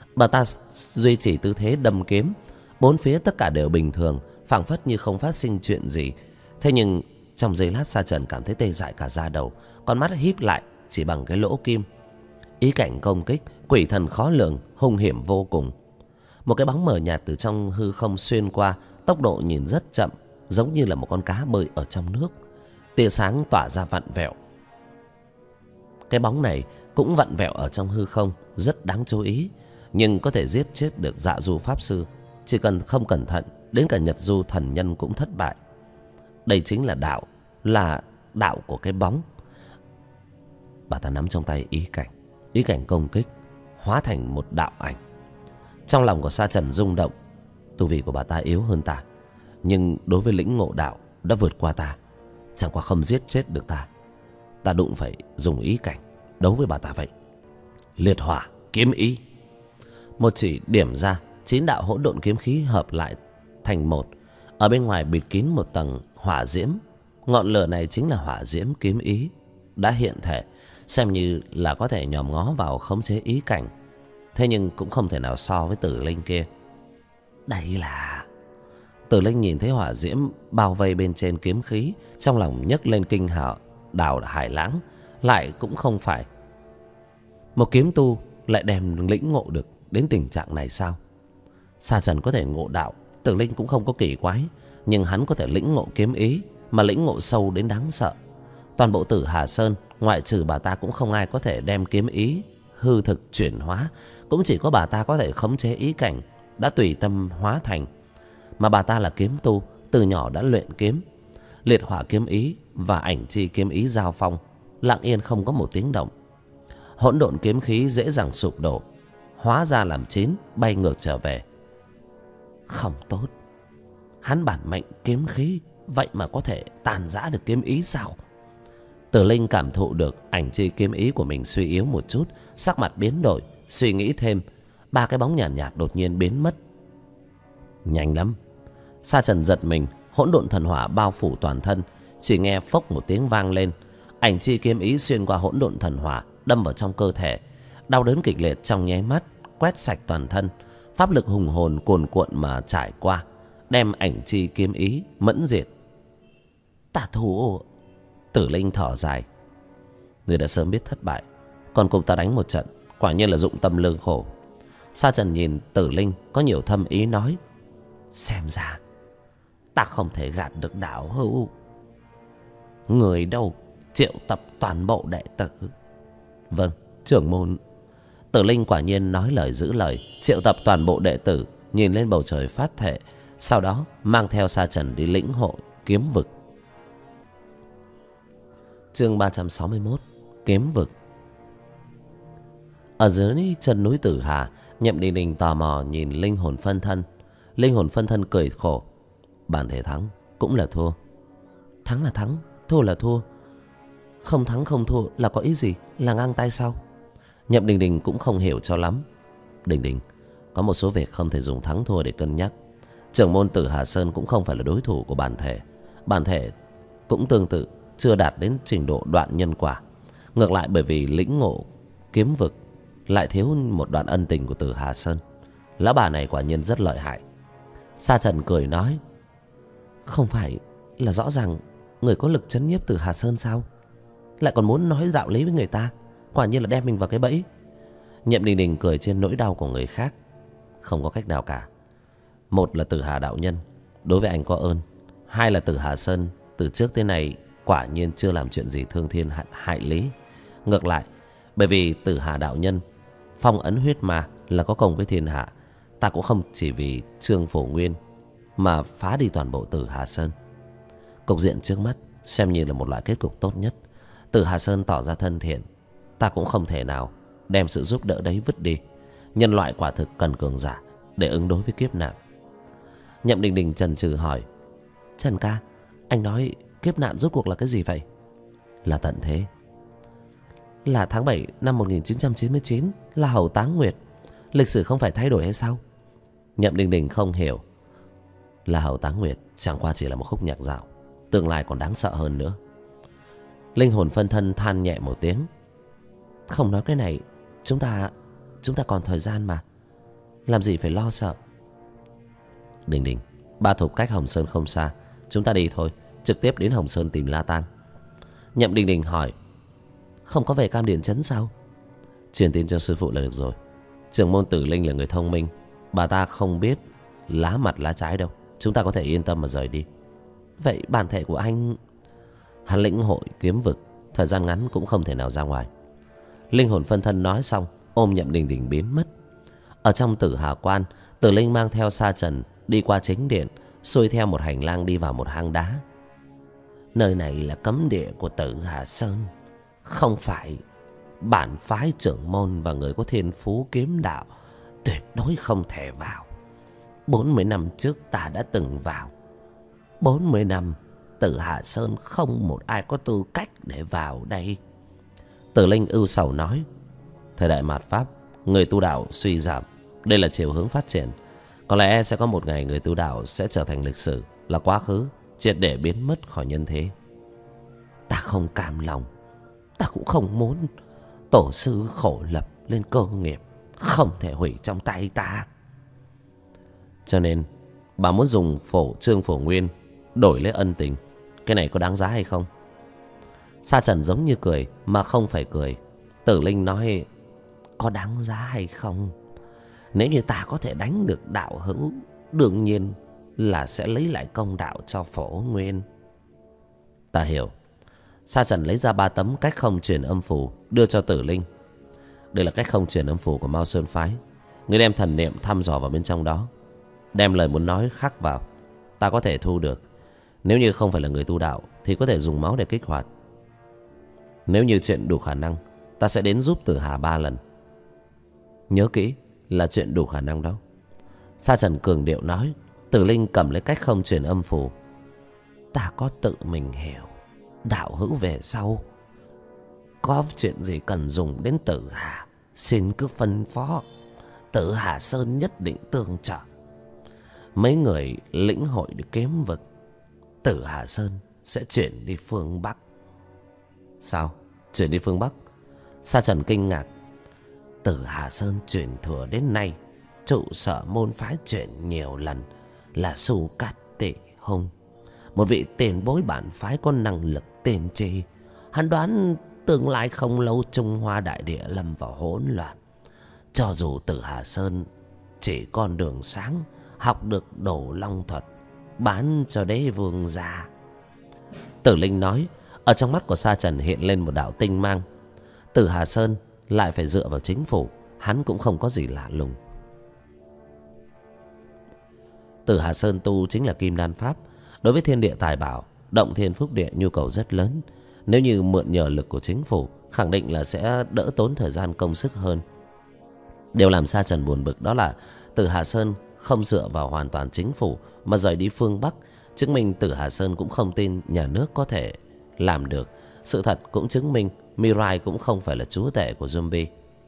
Bà ta duy trì tư thế đâm kiếm. Bốn phía tất cả đều bình thường, phảng phất như không phát sinh chuyện gì. Thế nhưng trong giây lát, Sa Trần cảm thấy tê dại cả da đầu, con mắt híp lại chỉ bằng cái lỗ kim. Ý cảnh công kích quỷ thần khó lường, hung hiểm vô cùng. Một cái bóng mờ nhạt từ trong hư không xuyên qua, tốc độ nhìn rất chậm, giống như là một con cá bơi ở trong nước. Tia sáng tỏa ra vặn vẹo. Cái bóng này cũng vặn vẹo ở trong hư không, rất đáng chú ý, nhưng có thể giết chết được Dạ Du pháp sư. Chỉ cần không cẩn thận, đến cả Nhật Du thần nhân cũng thất bại. Đây chính là đạo của cái bóng. Bà ta nắm trong tay ý cảnh công kích hóa thành một đạo ảnh. Trong lòng của Sa Trần rung động. Tu vi của bà ta yếu hơn ta, nhưng đối với lĩnh ngộ đạo đã vượt qua ta. Chẳng qua không giết chết được ta, ta đụng phải dùng ý cảnh đấu với bà ta vậy. Liệt hỏa kiếm ý. Một chỉ điểm ra, 9 đạo hỗn độn kiếm khí hợp lại thành một. Ở bên ngoài bịt kín một tầng hỏa diễm. Ngọn lửa này chính là hỏa diễm kiếm ý đã hiện thể, xem như là có thể nhòm ngó vào khống chế ý cảnh. Thế nhưng cũng không thể nào so với Tử Linh kia. Đây là... Tử Linh nhìn thấy hỏa diễm bao vây bên trên kiếm khí, trong lòng nhấc lên kinh hào đào hải lãng. Lại cũng không phải một kiếm tu lại đem lĩnh ngộ được đến tình trạng này sao? Sa Trần có thể ngộ đạo, Tử Linh cũng không có kỳ quái, nhưng hắn có thể lĩnh ngộ kiếm ý, mà lĩnh ngộ sâu đến đáng sợ. Toàn bộ Tử Hà Sơn, ngoại trừ bà ta cũng không ai có thể đem kiếm ý hư thực chuyển hóa. Cũng chỉ có bà ta có thể khống chế ý cảnh, đã tùy tâm hóa thành. Mà bà ta là kiếm tu, từ nhỏ đã luyện kiếm. Liệt hỏa kiếm ý và ảnh chi kiếm ý giao phong, lặng yên không có một tiếng động. Hỗn độn kiếm khí dễ dàng sụp đổ, hóa ra làm 9, bay ngược trở về. Không tốt, hắn bản mệnh kiếm khí, vậy mà có thể tàn rã được kiếm ý sao? Tử Linh cảm thụ được ảnh chi kiếm ý của mình suy yếu một chút, sắc mặt biến đổi, suy nghĩ thêm. 3 cái bóng nhàn nhạt đột nhiên biến mất. Nhanh lắm. Sa Trần giật mình, hỗn độn thần hỏa bao phủ toàn thân. Chỉ nghe phốc một tiếng vang lên, ảnh chi kiếm ý xuyên qua hỗn độn thần hỏa, đâm vào trong cơ thể. Đau đớn kịch liệt trong nháy mắt quét sạch toàn thân. Pháp lực hùng hồn cuồn cuộn mà trải qua, đem ảnh chi kiếm ý mẫn diệt. Tà thủ. Tử Linh thở dài. Người đã sớm biết thất bại, còn cùng ta đánh một trận, quả nhiên là dụng tâm lương khổ. Sa Trần nhìn Tử Linh có nhiều thâm ý nói, xem ra ta không thể gạt được đạo hữu. Người đâu? Triệu tập toàn bộ đệ tử. Vâng, trưởng môn. Tử Linh quả nhiên nói lời giữ lời, triệu tập toàn bộ đệ tử, nhìn lên bầu trời phát thệ, sau đó mang theo Sa Trần đi lĩnh hội kiếm vực. Chương 361, kiếm vực. Ở dưới chân núi Tử Hà, Nhậm Đình Đình tò mò nhìn linh hồn phân thân. Linh hồn phân thân cười khổ. Bản thể thắng cũng là thua. Thắng là thắng, thua là thua. Không thắng không thua là có ý gì? Là ngang tay sao? Nhậm Đình Đình cũng không hiểu cho lắm. Đình Đình, có một số việc không thể dùng thắng thua để cân nhắc. Trưởng môn Tử Hà Sơn cũng không phải là đối thủ của bản thể. Bản thể cũng tương tự, chưa đạt đến trình độ đoạn nhân quả. Ngược lại bởi vì lĩnh ngộ kiếm vực, lại thiếu một đoạn ân tình của Tử Hà Sơn. Lão bà này quả nhiên rất lợi hại. Sa Trần cười nói, không phải là rõ ràng người có lực trấn nhiếp Tử Hà Sơn sao? Lại còn muốn nói đạo lý với người ta, quả nhiên là đem mình vào cái bẫy. Nhậm Đình Đình cười trên nỗi đau của người khác. Không có cách nào cả. Một là Tử Hà đạo nhân đối với anh có ơn, hai là Tử Hà Sơn từ trước tới nay quả nhiên chưa làm chuyện gì thương thiên hại lý. Ngược lại, bởi vì Tử Hà đạo nhân phong ấn huyết ma là có công với thiên hạ, ta cũng không chỉ vì Trương Phổ Nguyên mà phá đi toàn bộ Tử Hà Sơn. Cục diện trước mắt xem như là một loại kết cục tốt nhất. Tử Hà Sơn tỏ ra thân thiện, ta cũng không thể nào đem sự giúp đỡ đấy vứt đi. Nhân loại quả thực cần cường giả để ứng đối với kiếp nạn. Nhậm Đình Đình chần chừ hỏi, Trần ca, anh nói kiếp nạn rốt cuộc là cái gì vậy? Là tận thế. Là tháng 7 năm 1999, là Hầu Táng Nguyệt. Lịch sử không phải thay đổi hay sao? Nhậm Đình Đình không hiểu. Là Hầu Táng Nguyệt chẳng qua chỉ là một khúc nhạc dạo, tương lai còn đáng sợ hơn nữa. Linh hồn phân thân than nhẹ một tiếng. Không nói cái này, chúng ta còn thời gian mà. làm gì phải lo sợ. Đình Đình, Ba Thục cách Hồng Sơn không xa, chúng ta đi thôi, trực tiếp đến Hồng Sơn tìm La Tang. Nhậm Đình Đình hỏi, không có về Cam Điền Trấn sao? Truyền tin cho sư phụ là được rồi. Trưởng môn Tử Linh là người thông minh, bà ta không biết lá mặt lá trái đâu, chúng ta có thể yên tâm mà rời đi. Vậy bản thể của anh? Hắn lĩnh hội kiếm vực, thời gian ngắn cũng không thể nào ra ngoài. Linh hồn phân thân nói xong, ôm Nhậm Đình Đình biến mất. Ở trong Tử Hà Quan, Tử Linh mang theo Sa Trần đi qua chính điện, xuôi theo một hành lang đi vào một hang đá. Nơi này là cấm địa của Tử Hà Sơn, không phải bản phái trưởng môn và người có thiên phú kiếm đạo tuyệt đối không thể vào. 40 năm trước ta đã từng vào. 40 năm Tử Hà Sơn không một ai có tư cách để vào đây. Tử Linh ưu sầu nói, thời đại mạt Pháp, người tu đạo suy giảm, đây là chiều hướng phát triển. Có lẽ sẽ có một ngày người tu đạo sẽ trở thành lịch sử, là quá khứ, triệt để biến mất khỏi nhân thế. Ta không cam lòng, ta cũng không muốn. Tổ sư khổ lập lên cơ nghiệp, không thể hủy trong tay ta. Cho nên bà muốn dùng Trương Phổ Nguyên đổi lấy ân tình. Cái này có đáng giá hay không? Sa Trần giống như cười mà không phải cười. Tử Linh nói, có đáng giá hay không? Nếu như ta có thể đánh được đạo hữu, đương nhiên là sẽ lấy lại công đạo cho Phổ Nguyên. Ta hiểu. Sa Trần lấy ra 3 tấm cách không truyền âm phù đưa cho Tử Linh. Đây là cách không truyền âm phù của Mao Sơn Phái. Ngươi đem thần niệm thăm dò vào bên trong đó, đem lời muốn nói khắc vào, ta có thể thu được. Nếu như không phải là người tu đạo thì có thể dùng máu để kích hoạt. Nếu như chuyện đủ khả năng, ta sẽ đến giúp Tử Hà 3 lần. Nhớ kỹ là chuyện đủ khả năng đó. Sa Trần cường điệu nói. Tử Linh cầm lấy cách không truyền âm phù. Ta có tự mình hiểu. Đạo hữu về sau có chuyện gì cần dùng đến Tử Hà, xin cứ phân phó. Tử Hà Sơn nhất định tương trợ. Mấy người lĩnh hội được kiếm vực, Tử Hà Sơn sẽ chuyển đi phương Bắc. Sao? Chuyển đi phương Bắc? Sa Trần kinh ngạc. Tử Hà Sơn truyền thừa đến nay, trụ sở môn phái chuyển nhiều lần là Su Cát Tị Hung, một vị tiền bối bản phái có năng lực tiên tri. Hắn đoán tương lai không lâu Trung Hoa đại địa lâm vào hỗn loạn. Cho dù Tử Hà Sơn chỉ con đường sáng, học được Đồ Long thuật, bán cho đế vương gia. Tử Linh nói. Ở trong mắt của Sa Trần hiện lên một đạo tinh mang. Tử Hà Sơn lại phải dựa vào chính phủ, hắn cũng không có gì lạ lùng. Tử Hà Sơn tu chính là kim đan pháp. Đối với thiên địa tài bảo, động thiên phúc địa nhu cầu rất lớn. Nếu như mượn nhờ lực của chính phủ, khẳng định là sẽ đỡ tốn thời gian công sức hơn. Điều làm Sa Trần buồn bực đó là Tử Hà Sơn không dựa vào hoàn toàn chính phủ mà rời đi phương Bắc, chứng minh Tử Hà Sơn cũng không tin nhà nước có thể làm được. Sự thật cũng chứng minh Mirai cũng không phải là chúa tể của zombie.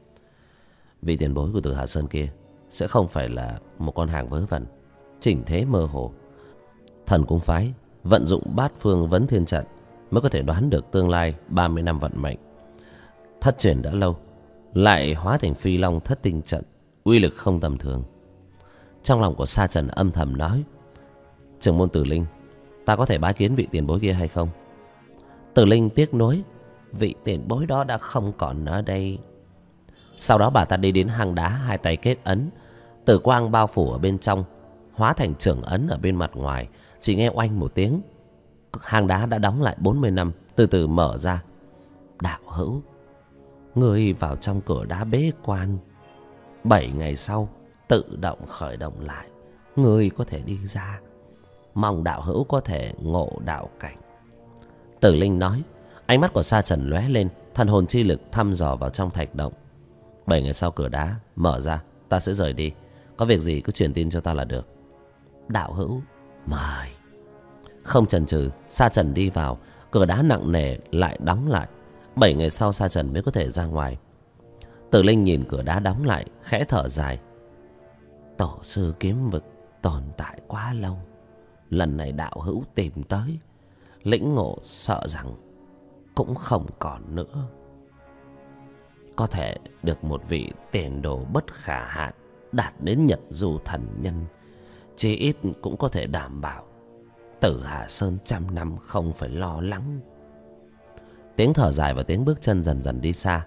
Vị tiền bối của Tử Hà Sơn kia sẽ không phải là một con hàng vớ vẩn, chỉnh thế mơ hồ. Thần Cung Phái vận dụng bát phương vấn thiên trận mới có thể đoán được tương lai 30 năm vận mệnh. Thất truyền đã lâu, lại hóa thành Phi Long thất tinh trận, uy lực không tầm thường. Trong lòng của Sa Trần âm thầm nói, trưởng môn Tử Linh, ta có thể bái kiến vị tiền bối kia hay không? Tử Linh tiếc nuối, vị tiền bối đó đã không còn ở đây. Sau đó bà ta đi đến hang đá, hai tay kết ấn, tử quang bao phủ ở bên trong, hóa thành trưởng ấn ở bên mặt ngoài. Chỉ nghe oanh một tiếng, hang đá đã đóng lại 40 năm, từ từ mở ra. Đạo hữu, người vào trong cửa đá bế quan, 7 ngày sau tự động khởi động lại, người có thể đi ra. Mong đạo hữu có thể ngộ đạo cảnh. Tử Linh nói. Ánh mắt của Sa Trần lóe lên, thần hồn chi lực thăm dò vào trong thạch động. 7 ngày sau cửa đá mở ra, ta sẽ rời đi. Có việc gì cứ truyền tin cho ta là được. Đạo hữu mời. Không chần chừ, Sa Trần đi vào. Cửa đá nặng nề lại đóng lại. 7 ngày sau Sa Trần mới có thể ra ngoài. Tử Linh nhìn cửa đá đóng lại, khẽ thở dài. Tổ sư kiếm vực tồn tại quá lâu, lần này đạo hữu tìm tới, lĩnh ngộ sợ rằng cũng không còn nữa. Có thể được một vị tiền đồ bất khả hạn đạt đến nhật du thần nhân, chí ít cũng có thể đảm bảo Tử Hà Sơn trăm năm không phải lo lắng. Tiếng thở dài và tiếng bước chân dần dần đi xa.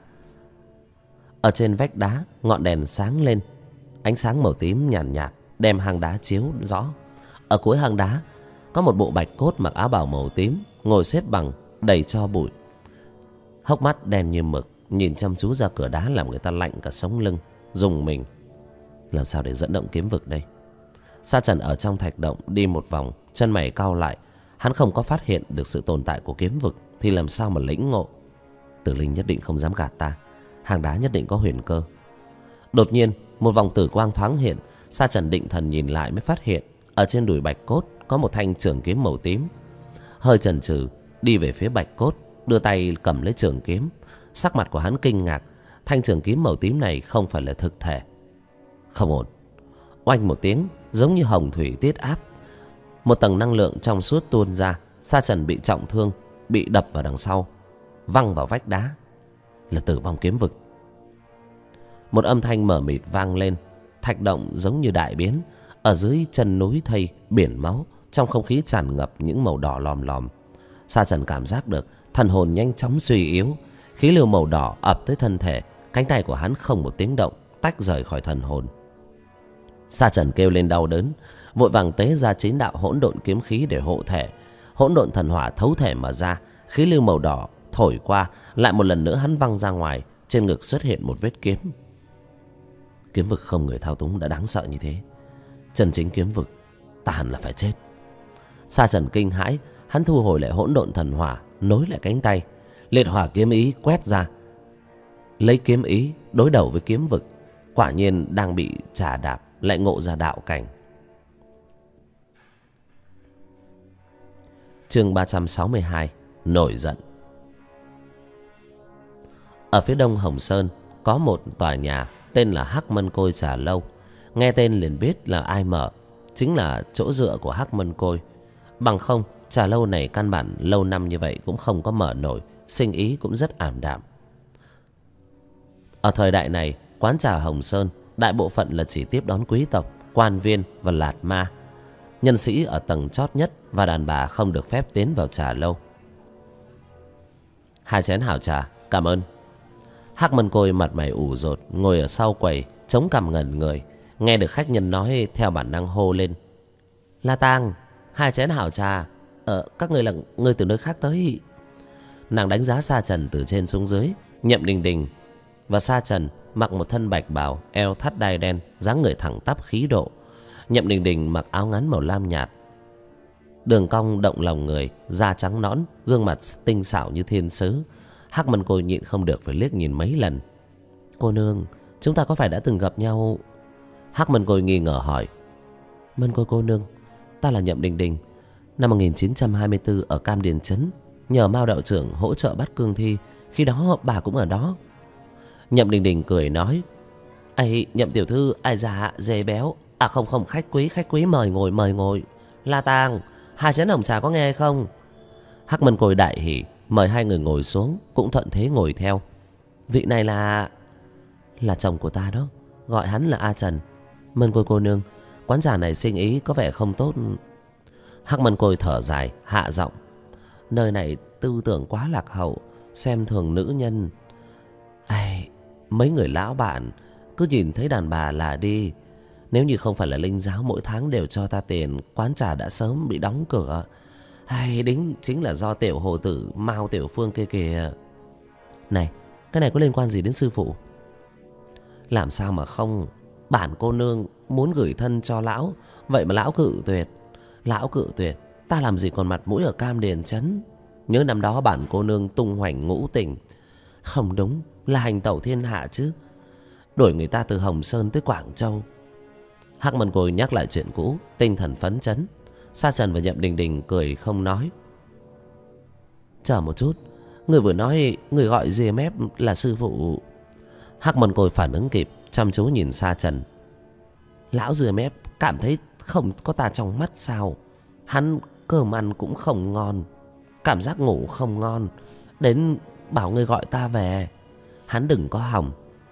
Ở trên vách đá, ngọn đèn sáng lên, ánh sáng màu tím nhàn nhạt, đem hang đá chiếu rõ. Ở cuối hang đá có một bộ bạch cốt mặc áo bào màu tím, ngồi xếp bằng đầy tro bụi, hốc mắt đen như mực, nhìn chăm chú ra cửa đá làm người ta lạnh cả sống lưng, rùng mình. Làm sao để dẫn động kiếm vực đây? Sa Trần ở trong thạch động đi một vòng, chân mày cau lại. Hắn không có phát hiện được sự tồn tại của kiếm vực thì làm sao mà lĩnh ngộ? Tử linh nhất định không dám gạt ta, hang đá nhất định có huyền cơ. Đột nhiên một vòng tử quang thoáng hiện. Sa Trần định thần nhìn lại mới phát hiện ở trên đùi bạch cốt có một thanh trường kiếm màu tím. Hơi chần chừ đi về phía bạch cốt, đưa tay cầm lấy trường kiếm. Sắc mặt của hắn kinh ngạc, thanh trường kiếm màu tím này không phải là thực thể. Không ổn. Oanh một tiếng, giống như hồng thủy tiết áp, một tầng năng lượng trong suốt tuôn ra. Sa Trần bị trọng thương, bị đập vào đằng sau, văng vào vách đá. Là tử vong kiếm vực. Một âm thanh mờ mịt vang lên. Thạch động giống như đại biến. Ở dưới chân núi thây biển máu, trong không khí tràn ngập những màu đỏ lòm lòm. Sa Trần cảm giác được thần hồn nhanh chóng suy yếu. Khí lưu màu đỏ ập tới thân thể. Cánh tay của hắn không một tiếng động tách rời khỏi thần hồn. Sa Trần kêu lên đau đớn, vội vàng tế ra 9 đạo hỗn độn kiếm khí để hộ thể. Hỗn độn thần hỏa thấu thể mà ra, khí lưu màu đỏ thổi qua, lại một lần nữa hắn văng ra ngoài. Trên ngực xuất hiện một vết kiếm. Kiếm vực không người thao túng đã đáng sợ như thế. Chân chính kiếm vực, ta hẳn là phải chết. Sa Trần kinh hãi, hắn thu hồi lại hỗn độn thần hỏa, nối lại cánh tay. Liệt hỏa kiếm ý quét ra, lấy kiếm ý đối đầu với kiếm vực. Quả nhiên đang bị trà đạp lại ngộ ra đạo cảnh. Chương 362 nổi giận. Ở phía đông Hồng Sơn có một tòa nhà tên là Hắc Mân Côi Trà Lâu. Nghe tên liền biết là ai mở, chính là chỗ dựa của Hắc Mân Côi. Bằng không trà lâu này căn bản lâu năm như vậy cũng không có mở nổi, sinh ý cũng rất ảm đạm. Ở thời đại này, quán trà Hồng Sơn đại bộ phận là chỉ tiếp đón quý tộc, quan viên và lạt ma. Nhân sĩ ở tầng chót nhất và đàn bà không được phép tiến vào trà lâu. 2 chén hảo trà, cảm ơn. Hắc Mân Côi mặt mày ủ rột ngồi ở sau quầy, chống cằm ngẩn người. Nghe được khách nhân nói, theo bản năng hô lên: La Tang, 2 chén hảo trà. Các người là người từ nơi khác tới. Nàng đánh giá Sa Trần từ trên xuống dưới. Nhậm Đình Đình và Sa Trần mặc một thân bạch bào, eo thắt đai đen, dáng người thẳng tắp khí độ. Nhậm Đình Đình mặc áo ngắn màu lam nhạt, đường cong động lòng người, da trắng nõn, gương mặt tinh xảo như thiên sứ. Hắc Mân Côi nhịn không được phải liếc nhìn mấy lần. Cô nương, chúng ta có phải đã từng gặp nhau? Hắc Mân Côi nghi ngờ hỏi. Mân Côi cô nương, ta là Nhậm Đình Đình. Năm 1924 ở Cam Điền Trấn, nhờ Mao đạo trưởng hỗ trợ bắt cương thi. Khi đó bà cũng ở đó. Nhậm Đình Đình cười nói. Ây, Nhậm tiểu thư, ai già dê béo. À không, khách quý, mời ngồi. La Tang, 2 chén hồng trà có nghe hay không? Hắc Mân Côi đại hỉ, mời 2 người ngồi xuống, cũng thuận thế ngồi theo. Vị này là chồng của ta đó, gọi hắn là A Trần. Mân Côi cô nương, quán trà này sinh ý có vẻ không tốt. Hắc Mân Côi thở dài, hạ giọng. Nơi này tư tưởng quá lạc hậu, xem thường nữ nhân. Ai, mấy người lão bạn cứ nhìn thấy đàn bà là đi. Nếu như không phải là linh giáo mỗi tháng đều cho ta tiền, quán trà đã sớm bị đóng cửa. Hay đính chính là do tiểu hồ tử Mao Tiểu Phương kia kìa. Này, cái này có liên quan gì đến sư phụ? Làm sao mà không. Bản cô nương muốn gửi thân cho lão, vậy mà lão cự tuyệt. Ta làm gì còn mặt mũi ở Cam Điền Trấn. Nhớ năm đó bản cô nương tung hoành ngũ tỉnh. Không đúng, là hành tẩu thiên hạ chứ. Đuổi người ta từ Hồng Sơn tới Quảng Châu. Hắc Mân Côi nhắc lại chuyện cũ, tinh thần phấn chấn. Sa Trần và Nhậm Đình Đình cười không nói. Chờ một chút, người vừa nói người gọi GMF là sư phụ. Hắc Mân Côi phản ứng kịp, chăm chú nhìn Sa Trần. Lão GMF cảm thấy không có ta trong mắt sao? Hắn cơm ăn cũng không ngon, cảm giác ngủ không ngon, đến bảo ngươi gọi ta về. Hắn đừng có hỏng.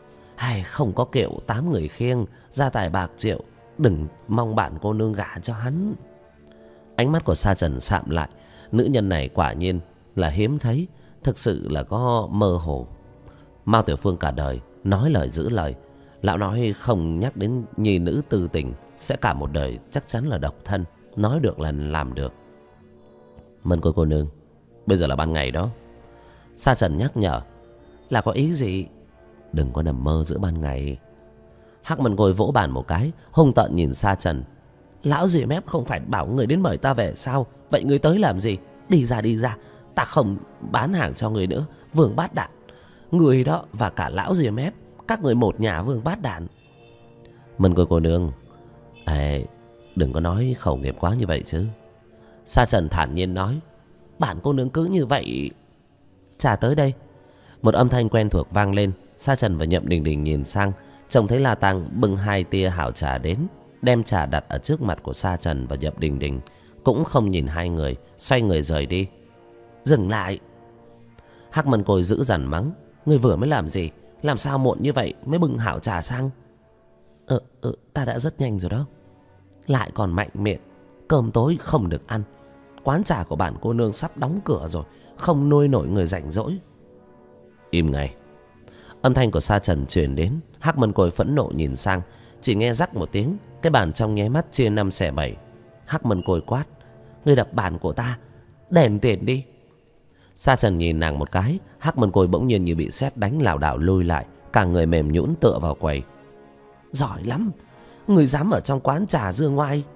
Hay không có kiệu 8 người khiêng, gia tài bạc triệu, đừng mong bạn cô nương gả cho hắn. Ánh mắt của Sa Trần sạm lại. Nữ nhân này quả nhiên là hiếm thấy, thực sự là có mơ hồ. Mao Tiểu Phương cả đời nói lời giữ lời. Lão nói không nhắc đến nhi nữ tư tình, sẽ cả một đời chắc chắn là độc thân. Nói được là làm được. Mân cô nương, bây giờ là ban ngày đó. Sa Trần nhắc nhở. Là có ý gì? Đừng có nằm mơ giữa ban ngày. Hắc Mân Côi vỗ bàn một cái, hung tợn nhìn Sa Trần. Lão Dì Mép không phải bảo người đến mời ta về sao? Vậy người tới làm gì? Đi ra đi ra, ta không bán hàng cho người nữa. Vương Bát Đản, người đó và cả lão Dì Mép, các người một nhà Vương Bát Đản. Mân cô nương, đừng có nói khẩu nghiệp quá như vậy chứ. Sa Trần thản nhiên nói. Bản cô nương cứ như vậy. Trà tới đây. Một âm thanh quen thuộc vang lên. Sa Trần và Nhậm Đình Đình nhìn sang, trông thấy La Tăng bưng 2 tia hảo trà đến, đem trà đặt ở trước mặt của Sa Trần và Nhậm Đình Đình, cũng không nhìn hai người, xoay người rời đi. Dừng lại. Hắc Mân Côi dữ dằn mắng. Người vừa mới làm gì? Làm sao muộn như vậy mới bưng hảo trà sang? Ta đã rất nhanh rồi đó. Lại còn mạnh miệng. Cơm tối không được ăn. Quán trà của bản cô nương sắp đóng cửa rồi, không nuôi nổi người rảnh rỗi. Im ngay. Âm thanh của Sa Trần truyền đến. Hắc Mân Côi phẫn nộ nhìn sang, chỉ nghe rắc một tiếng, cái bàn trong nháy mắt chia 5 xẻ 7. Hắc Mân Côi quát. Ngươi đập bàn của ta, đền tiền đi. Sa Trần nhìn nàng một cái. Hắc Mân Côi bỗng nhiên như bị sét đánh, lảo đảo lùi lại, cả người mềm nhũn tựa vào quầy. Giỏi lắm, người dám ở trong quán trà dương ngoai.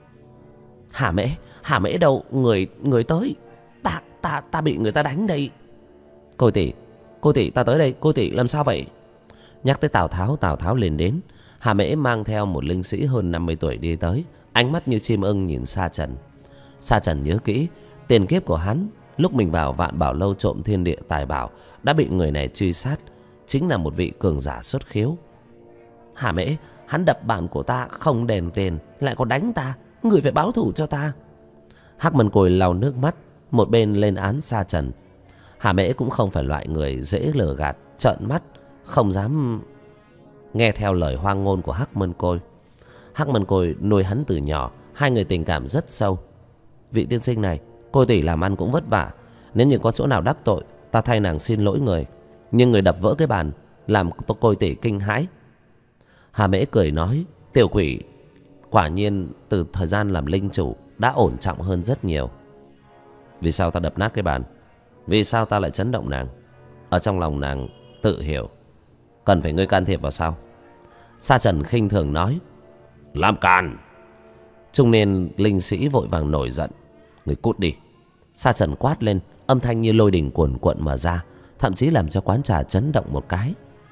Hả mễ đâu? Người tới. Ta bị người ta đánh đây. Cô tỷ ta tới đây. Cô tỷ làm sao vậy? Nhắc tới Tào Tháo liền đến. Hà Mễ mang theo một linh sĩ hơn 50 tuổi đi tới, ánh mắt như chim ưng nhìn Sa Trần. Sa Trần nhớ kỹ tiền kiếp của hắn lúc mình vào Vạn Bảo Lâu trộm thiên địa tài bảo, đã bị người này truy sát, chính là một vị cường giả xuất khiếu. Hà Mễ, hắn đập bàn của ta không đền tiền, lại còn đánh ta, người phải báo thù cho ta. Hắc Mân Côi lau nước mắt, một bên lên án Sa Trần. Hà Mễ cũng không phải loại người dễ lừa gạt, trợn mắt, không dám nghe theo lời hoang ngôn của Hắc Mân Côi. Hắc Mân Côi nuôi hắn từ nhỏ, hai người tình cảm rất sâu. Vị tiên sinh này, cô tỷ làm ăn cũng vất vả, nếu như có chỗ nào đắc tội, ta thay nàng xin lỗi người. Nhưng người đập vỡ cái bàn làm cô tỷ kinh hãi. Hà Mễ cười nói. Tiểu quỷ quả nhiên từ thời gian làm linh chủ đã ổn trọng hơn rất nhiều. Vì sao ta đập nát cái bàn? Vì sao ta lại chấn động nàng? Ở trong lòng nàng tự hiểu, cần phải ngươi can thiệp vào sao? Sa Trần khinh thường nói. Làm càn! Trung niên linh sĩ vội vàng nổi giận. Người cút đi! Sa Trần quát lên, âm thanh như lôi đình cuồn cuộn mà ra, thậm chí làm cho quán trà chấn động một cái.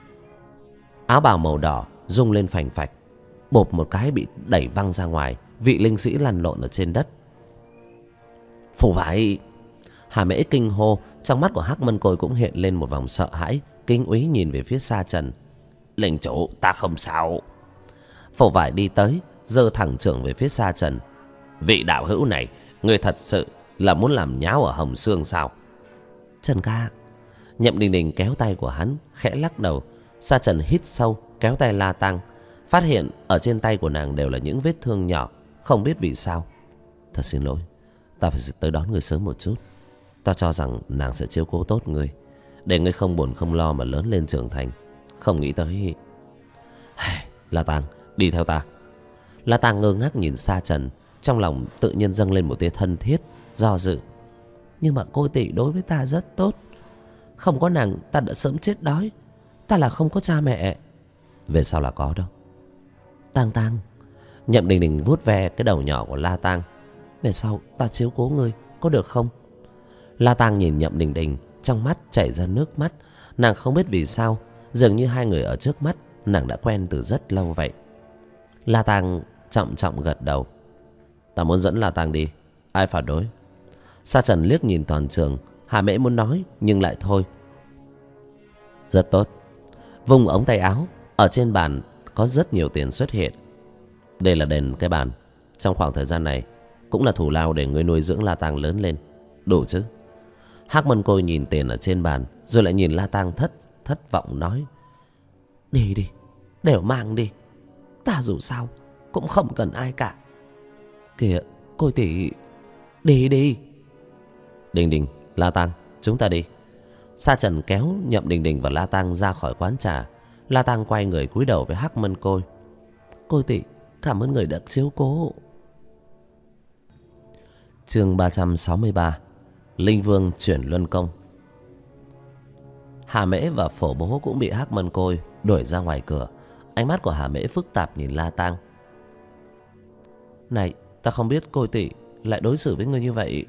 Áo bào màu đỏ rung lên phành phạch, bộp một cái bị đẩy văng ra ngoài. Vị linh sĩ lăn lộn ở trên đất. Phù vải! Hà Mễ kinh hô, trong mắt của Hắc Mân Côi cũng hiện lên một vòng sợ hãi, kinh úy nhìn về phía Sa Trần. Linh chủ, ta không sao. Phổ Vải đi tới, giơ thẳng chưởng về phía Sa Trần. Vị đạo hữu này, người thật sự là muốn làm nháo ở Hồng Xương sao? Trần ca. Nhậm Đình Đình kéo tay của hắn, khẽ lắc đầu. Sa Trần hít sâu, kéo tay La Tăng, phát hiện ở trên tay của nàng đều là những vết thương nhỏ, không biết vì sao. Thật xin lỗi, ta phải tới đón người sớm một chút. Ta cho rằng nàng sẽ chiếu cố tốt ngươi, để ngươi không buồn không lo mà lớn lên trưởng thành. Không nghĩ tới... La Tăng, đi theo ta. La Tăng ngơ ngác nhìn Sa Trần, trong lòng tự nhiên dâng lên một tia thân thiết, do dự. Nhưng mà cô tỷ đối với ta rất tốt, không có nàng ta đã sớm chết đói. Ta là không có cha mẹ. Về sau là có đâu. Tăng. Nhậm Đình Đình vuốt ve cái đầu nhỏ của La Tăng. Về sau ta chiếu cố ngươi, có được không? La Tăng nhìn Nhậm Đình Đình, trong mắt chảy ra nước mắt. Nàng không biết vì sao, dường như hai người ở trước mắt nàng đã quen từ rất lâu vậy. La Tăng trọng trọng gật đầu. Ta muốn dẫn La Tăng đi, ai phản đối? Sa Trần liếc nhìn toàn trường. Hà Mễ muốn nói nhưng lại thôi. Rất tốt. Vung ống tay áo, ở trên bàn có rất nhiều tiền xuất hiện. Đây là đền cái bàn. Trong khoảng thời gian này cũng là thù lao để ngươi nuôi dưỡng La Tăng lớn lên. Đủ chứ? Hắc Mân Côi nhìn tiền ở trên bàn, rồi lại nhìn La Tăng thất vọng nói. Đi đi, đều mang đi. Ta dù sao cũng không cần ai cả. Kìa, Côi tỷ, đi đi. Đình Đình, La Tang, chúng ta đi. Sa Trần kéo Nhậm Đình Đình và La Tang ra khỏi quán trà. La Tang quay người cúi đầu với Hắc Mân Côi. Côi tỷ, cảm ơn người đã chiếu cố. Chương 363. Linh Vương chuyển luân công. Hà Mễ và Phổ Bố cũng bị Hắc Mân Côi đuổi ra ngoài cửa. Ánh mắt của Hà Mễ phức tạp nhìn La Tang. Này, ta không biết Côi tỷ lại đối xử với ngươi như vậy.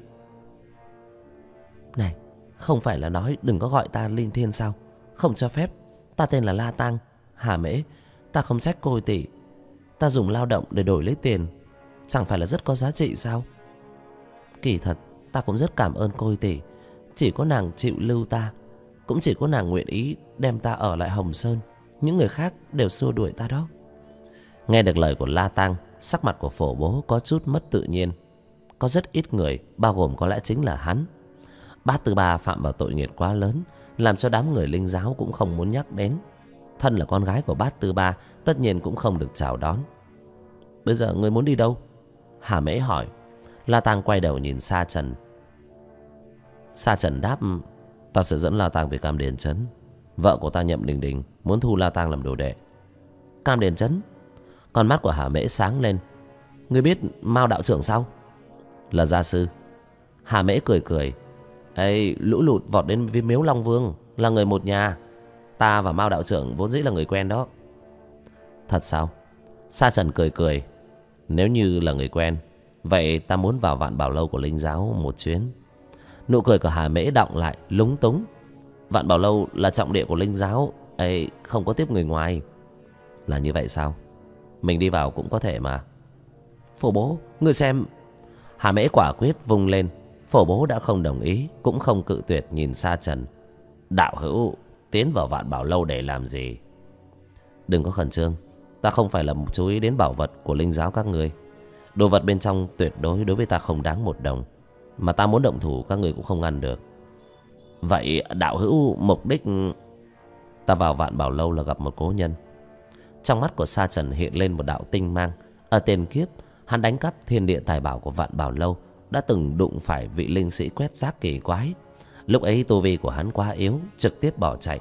Này, không phải là nói đừng có gọi ta Linh Thiên sao? Không cho phép. Ta tên là La Tang. Hà Mễ, ta không trách Côi tỷ. Ta dùng lao động để đổi lấy tiền, chẳng phải là rất có giá trị sao? Kỳ thật ta cũng rất cảm ơn Côi tỷ. Chỉ có nàng chịu lưu ta, cũng chỉ có nàng nguyện ý đem ta ở lại Hồng Sơn. Những người khác đều xua đuổi ta đó. Nghe được lời của La Tang, sắc mặt của Phổ Bố có chút mất tự nhiên. Có rất ít người, bao gồm có lẽ chính là hắn. Bát Tư Ba phạm vào tội nghiệp quá lớn, làm cho đám người Linh giáo cũng không muốn nhắc đến. Thân là con gái của Bát Tư Ba, tất nhiên cũng không được chào đón. Bây giờ ngươi muốn đi đâu? Hà Mễ hỏi. La Tang quay đầu nhìn Sa Trần. Sa Trần đáp: ta sẽ dẫn La Tang về Cam Điền Trấn. Vợ của ta Nhậm Đình Đình muốn thu La Tang làm đồ đệ. Cam Điền Trấn? Con mắt của Hà Mễ sáng lên. Ngươi biết Mao đạo trưởng sao? Là gia sư. Hà Mễ cười cười. Ê, lũ lụt vọt đến với Miếu Long Vương, là người một nhà. Ta và Mao đạo trưởng vốn dĩ là người quen đó. Thật sao? Sa Trần cười cười. Nếu như là người quen, vậy ta muốn vào Vạn Bảo Lâu của Linh giáo một chuyến. Nụ cười của Hà Mễ đọng lại, lúng túng. Vạn Bảo Lâu là trọng địa của Linh giáo, ấy không có tiếp người ngoài. Là như vậy sao? Mình đi vào cũng có thể mà. Phổ Bố, ngươi xem. Hà Mễ quả quyết vung lên. Phổ Bố đã không đồng ý, cũng không cự tuyệt, nhìn Sa Trần. Đạo hữu tiến vào Vạn Bảo Lâu để làm gì? Đừng có khẩn trương, ta không phải là chú ý đến bảo vật của Linh giáo các người. Đồ vật bên trong tuyệt đối đối với ta không đáng một đồng, mà ta muốn động thủ các người cũng không ngăn được. Vậy đạo hữu mục đích? Ta vào Vạn Bảo Lâu là gặp một cố nhân. Trong mắt của Sa Trần hiện lên một đạo tinh mang. Ở tiền kiếp, hắn đánh cắp thiên địa tài bảo của Vạn Bảo Lâu, đã từng đụng phải vị linh sĩ quét rác kỳ quái. Lúc ấy tu vi của hắn quá yếu, trực tiếp bỏ chạy.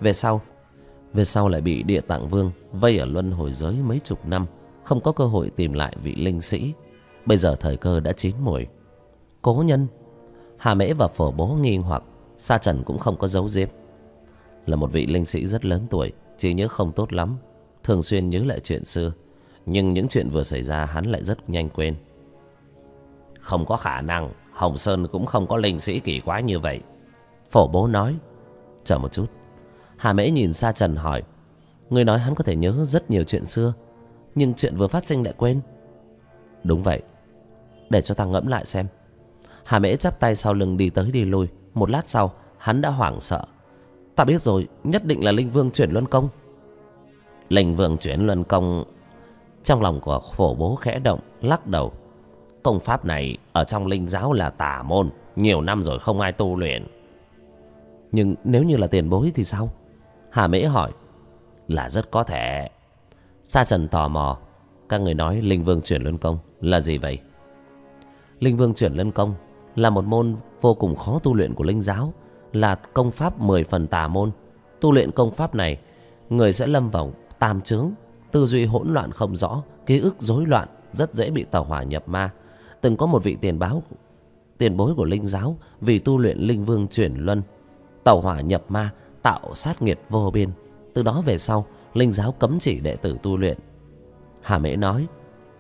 Về sau lại bị Địa Tạng Vương vây ở luân hồi giới mấy chục năm, không có cơ hội tìm lại vị linh sĩ. Bây giờ thời cơ đã chín mùi. Cố nhân? Hà Mễ và Phổ Bố nghi hoặc. Sa Trần cũng không có giấu giếm. Là một vị linh sĩ rất lớn tuổi, trí nhớ không tốt lắm, thường xuyên nhớ lại chuyện xưa, nhưng những chuyện vừa xảy ra hắn lại rất nhanh quên. Không có khả năng, Hồng Sơn cũng không có linh sĩ kỳ quái như vậy. Phổ Bố nói. Chờ một chút. Hà Mễ nhìn Sa Trần hỏi. Ngươi nói hắn có thể nhớ rất nhiều chuyện xưa, nhưng chuyện vừa phát sinh lại quên. Đúng vậy. Để cho ta ngẫm lại xem. Hà Mễ chắp tay sau lưng đi tới đi lui. Một lát sau hắn đã hoảng sợ. Ta biết rồi, nhất định là Linh Vương chuyển luân công. Linh Vương chuyển luân công? Trong lòng của Phổ Bố khẽ động, lắc đầu. Công pháp này ở trong Linh giáo là tà môn, nhiều năm rồi không ai tu luyện. Nhưng nếu như là tiền bối thì sao? Hà Mễ hỏi. Là rất có thể. Sa Trần tò mò. Các người nói Linh Vương chuyển luân công là gì vậy? Linh Vương chuyển luân công là một môn vô cùng khó tu luyện của Linh giáo, là công pháp 10 phần tà môn. Tu luyện công pháp này, người sẽ lâm vào tam chướng, tư duy hỗn loạn không rõ, ký ức rối loạn, rất dễ bị tẩu hỏa nhập ma. Từng có một vị tiền bối của Linh giáo vì tu luyện Linh Vương chuyển luân, tẩu hỏa nhập ma, tạo sát nghiệt vô biên. Từ đó về sau, Linh giáo cấm chỉ đệ tử tu luyện. Hà Mễ nói.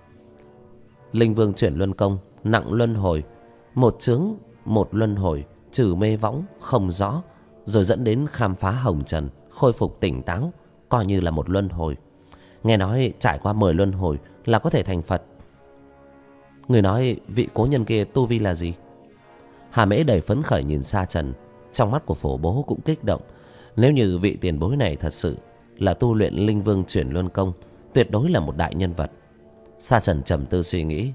Linh Vương chuyển luân công nặng luân hồi, một chướng một luân hồi, trừ mê võng không rõ, rồi dẫn đến khám phá hồng trần, khôi phục tỉnh táo, coi như là một luân hồi. Nghe nói trải qua 10 luân hồi là có thể thành Phật. Người nói vị cố nhân kia tu vi là gì? Hà Mễ đầy phấn khởi nhìn Sa Trần. Trong mắt của Phổ Bố cũng kích động. Nếu như vị tiền bối này thật sự là tu luyện Linh Vương chuyển luân công, tuyệt đối là một đại nhân vật. Sa Trần trầm tư suy nghĩ.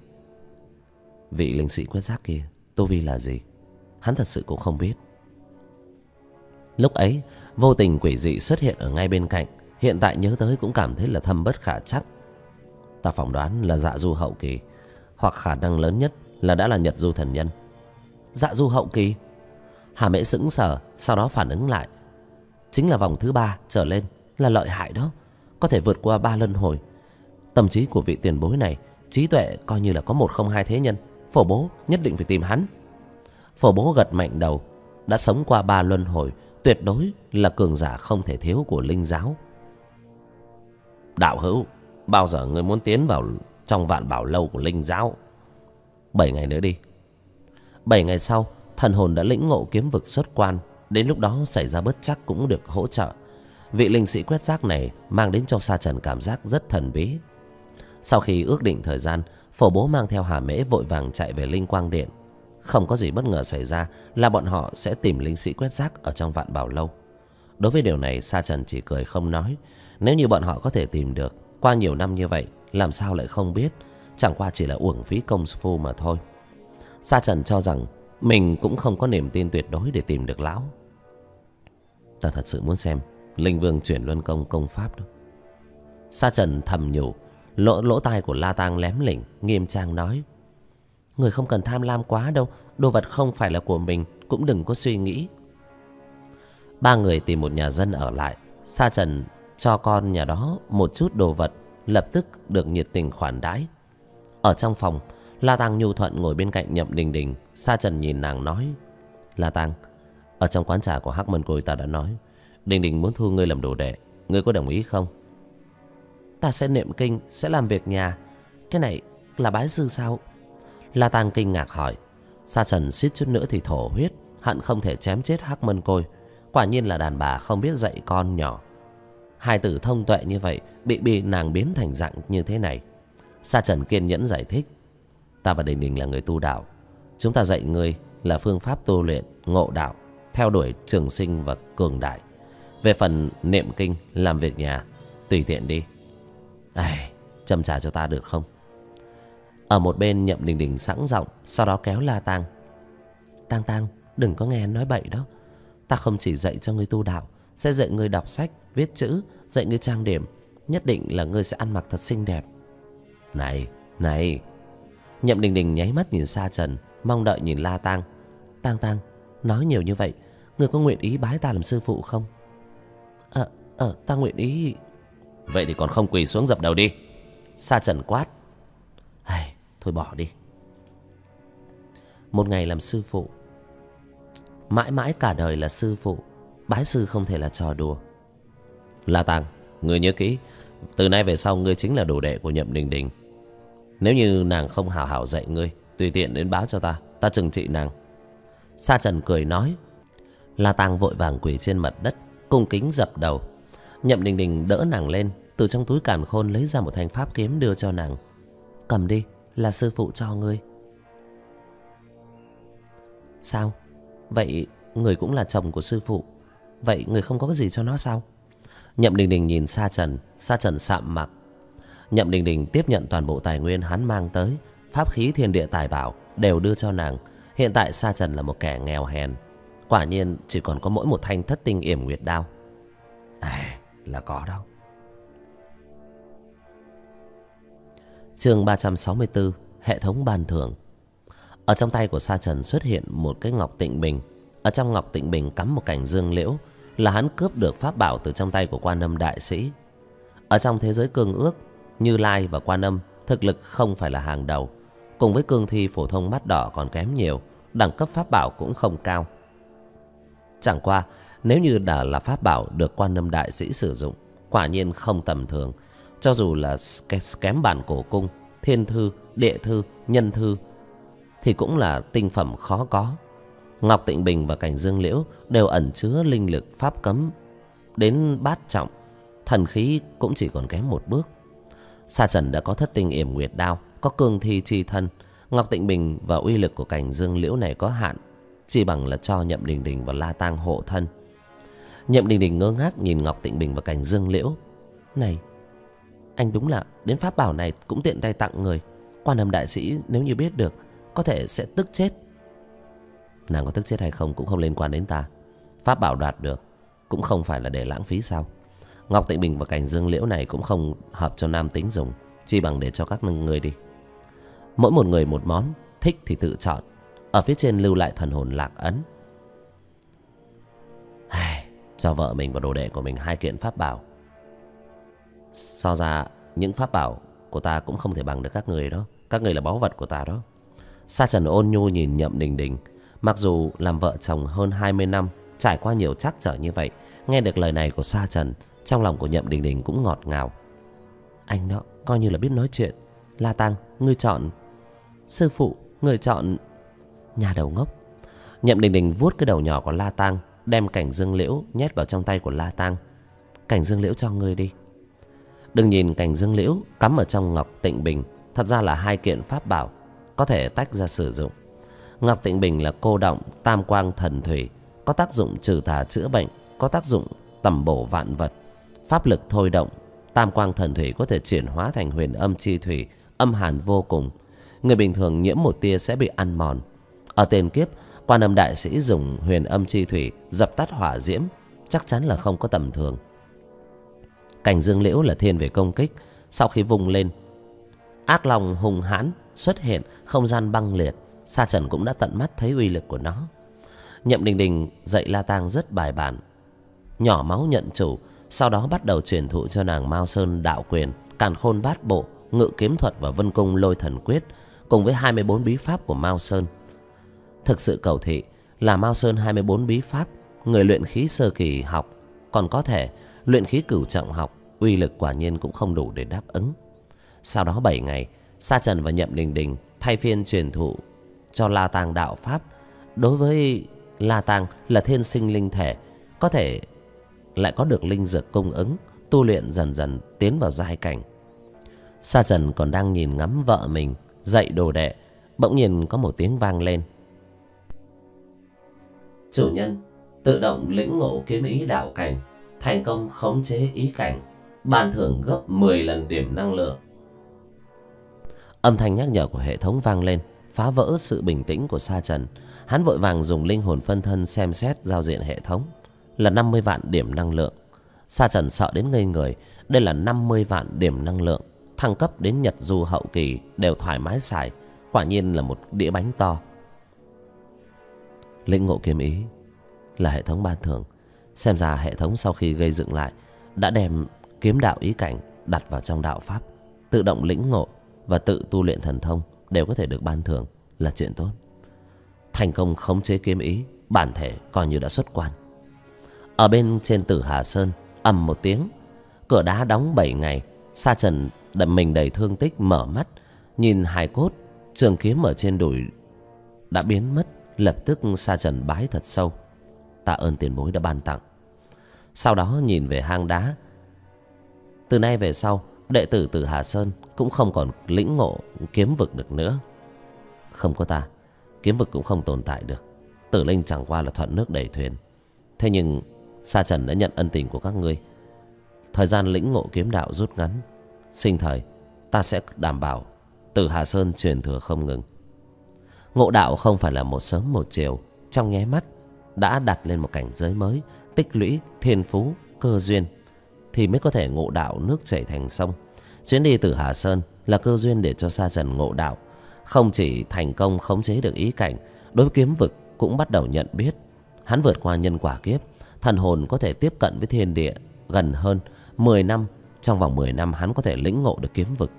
Vị linh sĩ quét rác kia tu vi là gì, hắn thật sự cũng không biết. Lúc ấy vô tình quỷ dị xuất hiện ở ngay bên cạnh, hiện tại nhớ tới cũng cảm thấy là thâm bất khả trắc. Ta phỏng đoán là dạ du hậu kỳ, hoặc khả năng lớn nhất là đã là nhật du thần nhân. Dạ du hậu kỳ? Hà Mễ sững sờ, sau đó phản ứng lại. Chính là vòng thứ 3 trở lên là lợi hại đó, có thể vượt qua 3 luân hồi. Tâm trí của vị tiền bối này, trí tuệ coi như là có 1 không 2 thế nhân. Phổ bố nhất định phải tìm hắn. Phổ bố gật mạnh đầu. Đã sống qua 3 luân hồi, tuyệt đối là cường giả không thể thiếu của linh giáo. Đạo hữu, bao giờ ngươi muốn tiến vào trong vạn bảo lâu của linh giáo? 7 ngày nữa đi. 7 ngày sau, thần hồn đã lĩnh ngộ kiếm vực xuất quan. Đến lúc đó xảy ra bất trắc cũng được hỗ trợ. Vị linh sĩ quét rác này mang đến cho Sa Trần cảm giác rất thần bí. Sau khi ước định thời gian, Phổ bố mang theo Hà Mễ vội vàng chạy về Linh Quang Điện. Không có gì bất ngờ xảy ra là bọn họ sẽ tìm linh sĩ quét rác ở trong vạn bảo lâu. Đối với điều này, Sa Trần chỉ cười không nói. Nếu như bọn họ có thể tìm được, qua nhiều năm như vậy, làm sao lại không biết? Chẳng qua chỉ là uổng phí công phu mà thôi. Sa Trần cho rằng mình cũng không có niềm tin tuyệt đối để tìm được lão. Ta thật sự muốn xem Linh Vương chuyển luân công công pháp đó. Sa Trần thầm nhủ. Lỗ tai của La Tang lém lỉnh, nghiêm trang nói: người không cần tham lam quá đâu, đồ vật không phải là của mình, cũng đừng có suy nghĩ. 3 người tìm một nhà dân ở lại. Sa Trần cho con nhà đó một chút đồ vật, lập tức được nhiệt tình khoản đãi. Ở trong phòng, La Tang nhu thuận ngồi bên cạnh Nhậm Đình Đình. Sa Trần nhìn nàng nói: La Tang, ở trong quán trà của Hắc Mân Côi ta đã nói Đình Đình muốn thu ngươi làm đồ đệ, ngươi có đồng ý không? Ta sẽ niệm kinh, sẽ làm việc nhà. Cái này là bái sư sao? La Tang kinh ngạc hỏi. Sa Trần suýt chút nữa thì thổ huyết, hận không thể chém chết Hắc Mân Côi. Quả nhiên là đàn bà không biết dạy con nhỏ. Hài tử thông tuệ như vậy bị nàng biến thành dạng như thế này. Sa Trần kiên nhẫn giải thích: ta và Đình Đình là người tu đạo, chúng ta dạy ngươi là phương pháp tu luyện ngộ đạo, theo đuổi trường sinh và cường đại. Về phần niệm kinh, làm việc nhà, tùy tiện đi. Châm trà cho ta được không? Ở một bên, Nhậm Đình Đình sẵn giọng, sau đó kéo La Tang: Tang, đừng có nghe hắn nói bậy đó. Ta không chỉ dạy cho ngươi tu đạo, sẽ dạy ngươi đọc sách, viết chữ, dạy ngươi trang điểm. Nhất định là ngươi sẽ ăn mặc thật xinh đẹp. Này. Nhậm Đình Đình nháy mắt nhìn Sa Trần, mong đợi nhìn La Tang. Tang, nói nhiều như vậy, ngươi có nguyện ý bái ta làm sư phụ không? Ta nguyện ý. Vậy thì còn không quỳ xuống dập đầu đi. Sa Trần quát: thôi bỏ đi. Một ngày làm sư phụ, mãi mãi cả đời là sư phụ. Bái sư không thể là trò đùa. La Tang, ngươi nhớ kỹ, từ nay về sau ngươi chính là đồ đệ của Nhậm Đình Đình. Nếu như nàng không hào hảo dạy ngươi, tùy tiện đến báo cho ta trừng trị nàng. Sa Trần cười nói. La Tang vội vàng quỳ trên mặt đất, cung kính dập đầu. Nhậm Đình Đình đỡ nàng lên, từ trong túi càn khôn lấy ra một thanh pháp kiếm đưa cho nàng. Cầm đi, là sư phụ cho ngươi. Sao? Vậy người cũng là chồng của sư phụ, vậy người không có cái gì cho nó sao? Nhậm Đình Đình nhìn Sa Trần. Sa Trần sạm mặt. Nhậm Đình Đình tiếp nhận toàn bộ tài nguyên hắn mang tới, pháp khí thiên địa tài bảo đều đưa cho nàng. Hiện tại Sa Trần là một kẻ nghèo hèn, quả nhiên chỉ còn có mỗi một thanh thất tinh yểm nguyệt đao. Là có đâu. Chương 364, hệ thống ban thưởng. Ở trong tay của Sa Trần xuất hiện một cái ngọc tịnh bình. Ở trong ngọc tịnh bình cắm một cành dương liễu, là hắn cướp được pháp bảo từ trong tay của Quan Âm đại sĩ. Ở trong thế giới cương ước, Như Lai và Quan Âm thực lực không phải là hàng đầu, cùng với cương thi phổ thông mắt đỏ còn kém nhiều, đẳng cấp pháp bảo cũng không cao. Chẳng qua nếu như đã là pháp bảo được Quan Âm đại sĩ sử dụng, quả nhiên không tầm thường. Cho dù là kém bản cổ cung, thiên thư, địa thư, nhân thư thì cũng là tinh phẩm khó có. Ngọc tịnh bình và cành dương liễu đều ẩn chứa linh lực pháp cấm đến bát trọng, thần khí cũng chỉ còn kém một bước. Sa Trần đã có thất tinh yểm nguyệt đao, có cương thi chi thân. Ngọc tịnh bình và uy lực của cành dương liễu này có hạn, chỉ bằng là cho Nhậm Đình Đình và La Tang hộ thân. Nhậm Đình Đình ngơ ngác nhìn Ngọc tịnh bình và cành dương liễu. Này, anh đúng là đến pháp bảo này cũng tiện tay tặng người. Quan Âm đại sĩ nếu như biết được, có thể sẽ tức chết. Nàng có tức chết hay không cũng không liên quan đến ta. Pháp bảo đoạt được cũng không phải là để lãng phí sao? Ngọc Tịnh Bình và cành dương liễu này cũng không hợp cho nam tính dùng, chi bằng để cho các người đi. Mỗi một người một món, thích thì tự chọn. Ở phía trên lưu lại thần hồn lạc ấn. Cho vợ mình và đồ đệ của mình 2 kiện pháp bảo. So ra những pháp bảo của ta cũng không thể bằng được các người đó. Các người là báu vật của ta đó. Sa Trần ôn nhu nhìn Nhậm Đình Đình. Mặc dù làm vợ chồng hơn 20 năm, trải qua nhiều trắc trở như vậy, nghe được lời này của Sa Trần, trong lòng của Nhậm Đình Đình cũng ngọt ngào. Anh đó coi như là biết nói chuyện. La Tăng, ngươi chọn. Sư phụ, ngươi chọn. Nhà đầu ngốc. Nhậm Đình Đình vuốt cái đầu nhỏ của La Tăng, đem cảnh dương liễu nhét vào trong tay của La Tăng. Cảnh dương liễu cho ngươi đi. Đừng nhìn cảnh dương liễu cắm ở trong Ngọc Tịnh Bình, thật ra là 2 kiện pháp bảo, có thể tách ra sử dụng. Ngọc Tịnh Bình là cô động tam quang thần thủy, có tác dụng trừ tà chữa bệnh, có tác dụng tẩm bổ vạn vật. Pháp lực thôi động tam quang thần thủy có thể chuyển hóa thành huyền âm chi thủy, âm hàn vô cùng. Người bình thường nhiễm một tia sẽ bị ăn mòn. Ở tiền kiếp, Quan Âm đại sĩ dùng huyền âm chi thủy dập tắt hỏa diễm, chắc chắn là không có tầm thường. Cảnh dương liễu là thiên về công kích, sau khi vung lên, ác long hung hãn xuất hiện, không gian băng liệt. Sa Trần cũng đã tận mắt thấy uy lực của nó. Nhậm Đình Đình dạy La Tang rất bài bản, nhỏ máu nhận chủ, sau đó bắt đầu truyền thụ cho nàng Mao Sơn đạo quyền, càn khôn bát bộ, ngự kiếm thuật và vân cung lôi thần quyết, cùng với 24 bí pháp của Mao Sơn. Thực sự cầu thị là Mao Sơn 24 bí pháp, người luyện khí sơ kỳ học còn có thể, luyện khí cửu trọng học, uy lực quả nhiên cũng không đủ để đáp ứng. Sau đó 7 ngày, Sa Trần và Nhậm Đình Đình thay phiên truyền thụ cho La Tang đạo pháp. Đối với La Tang là thiên sinh linh thể, có thể lại có được linh dược cung ứng, tu luyện dần dần tiến vào giai cảnh. Sa Trần còn đang nhìn ngắm vợ mình dạy đồ đệ, bỗng nhiên có một tiếng vang lên. Chủ nhân tự động lĩnh ngộ kiếm ý đạo cảnh, thành công khống chế ý cảnh, ban thưởng gấp 10 lần điểm năng lượng. Âm thanh nhắc nhở của hệ thống vang lên, phá vỡ sự bình tĩnh của Sa Trần. Hắn vội vàng dùng linh hồn phân thân xem xét giao diện hệ thống, là 50 vạn điểm năng lượng. Sa Trần sợ đến ngây người. Đây là 50 vạn điểm năng lượng, thăng cấp đến Nhật Du hậu kỳ đều thoải mái xài, quả nhiên là một đĩa bánh to. Lĩnh ngộ kiếm ý là hệ thống ban thưởng. Xem ra hệ thống sau khi gây dựng lại đã đem kiếm đạo ý cảnh đặt vào trong đạo pháp, tự động lĩnh ngộ và tự tu luyện thần thông đều có thể được ban thưởng, là chuyện tốt. Thành công khống chế kiếm ý, bản thể coi như đã xuất quan. Ở bên trên Tử Hà Sơn, ầm một tiếng, cửa đá đóng 7 ngày. Sa Trần đậm mình đầy thương tích mở mắt, nhìn hài cốt trường kiếm ở trên đùi đã biến mất. Lập tức Sa Trần bái thật sâu, tạ ơn tiền bối đã ban tặng. Sau đó nhìn về hang đá. Từ nay về sau, đệ tử Tử Hà Sơn cũng không còn lĩnh ngộ kiếm vực được nữa. Không có ta, kiếm vực cũng không tồn tại được. Tử linh chẳng qua là thuận nước đẩy thuyền. Thế nhưng Sa Trần đã nhận ân tình của các ngươi. Thời gian lĩnh ngộ kiếm đạo rút ngắn, sinh thời ta sẽ đảm bảo Tử Hà Sơn truyền thừa không ngừng. Ngộ đạo không phải là một sớm một chiều, trong nháy mắt đã đặt lên một cảnh giới mới, tích lũy thiên phú cơ duyên thì mới có thể ngộ đạo nước chảy thành sông. Chuyến đi Tử Hà Sơn là cơ duyên để cho Sa Trần ngộ đạo, không chỉ thành công khống chế được ý cảnh, đối với kiếm vực cũng bắt đầu nhận biết. Hắn vượt qua nhân quả kiếp, thần hồn có thể tiếp cận với thiên địa gần hơn 10 năm. Trong vòng 10 năm hắn có thể lĩnh ngộ được kiếm vực.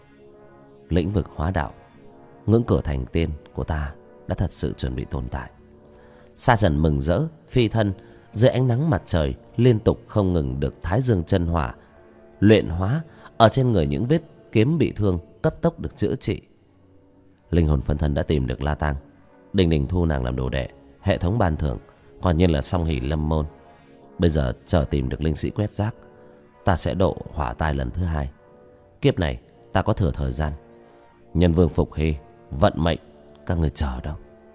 Lĩnh vực hóa đạo, ngưỡng cửa thành tiên của ta đã thật sự chuẩn bị tồn tại. Sa Trần mừng rỡ phi thân dưới ánh nắng mặt trời, liên tục không ngừng được Thái Dương chân hỏa luyện hóa. Ở trên người những vết kiếm bị thương cấp tốc được chữa trị. Linh hồn phân thân đã tìm được La Tang. Đình Đình thu nàng làm đồ đệ, hệ thống ban thưởng quả nhiên là song hỷ lâm môn. Bây giờ chờ tìm được linh sĩ quét rác, ta sẽ độ hỏa tai lần thứ 2. Kiếp này ta có thừa thời gian. Nhân vương phục hy, vận mệnh các người chờ đâu.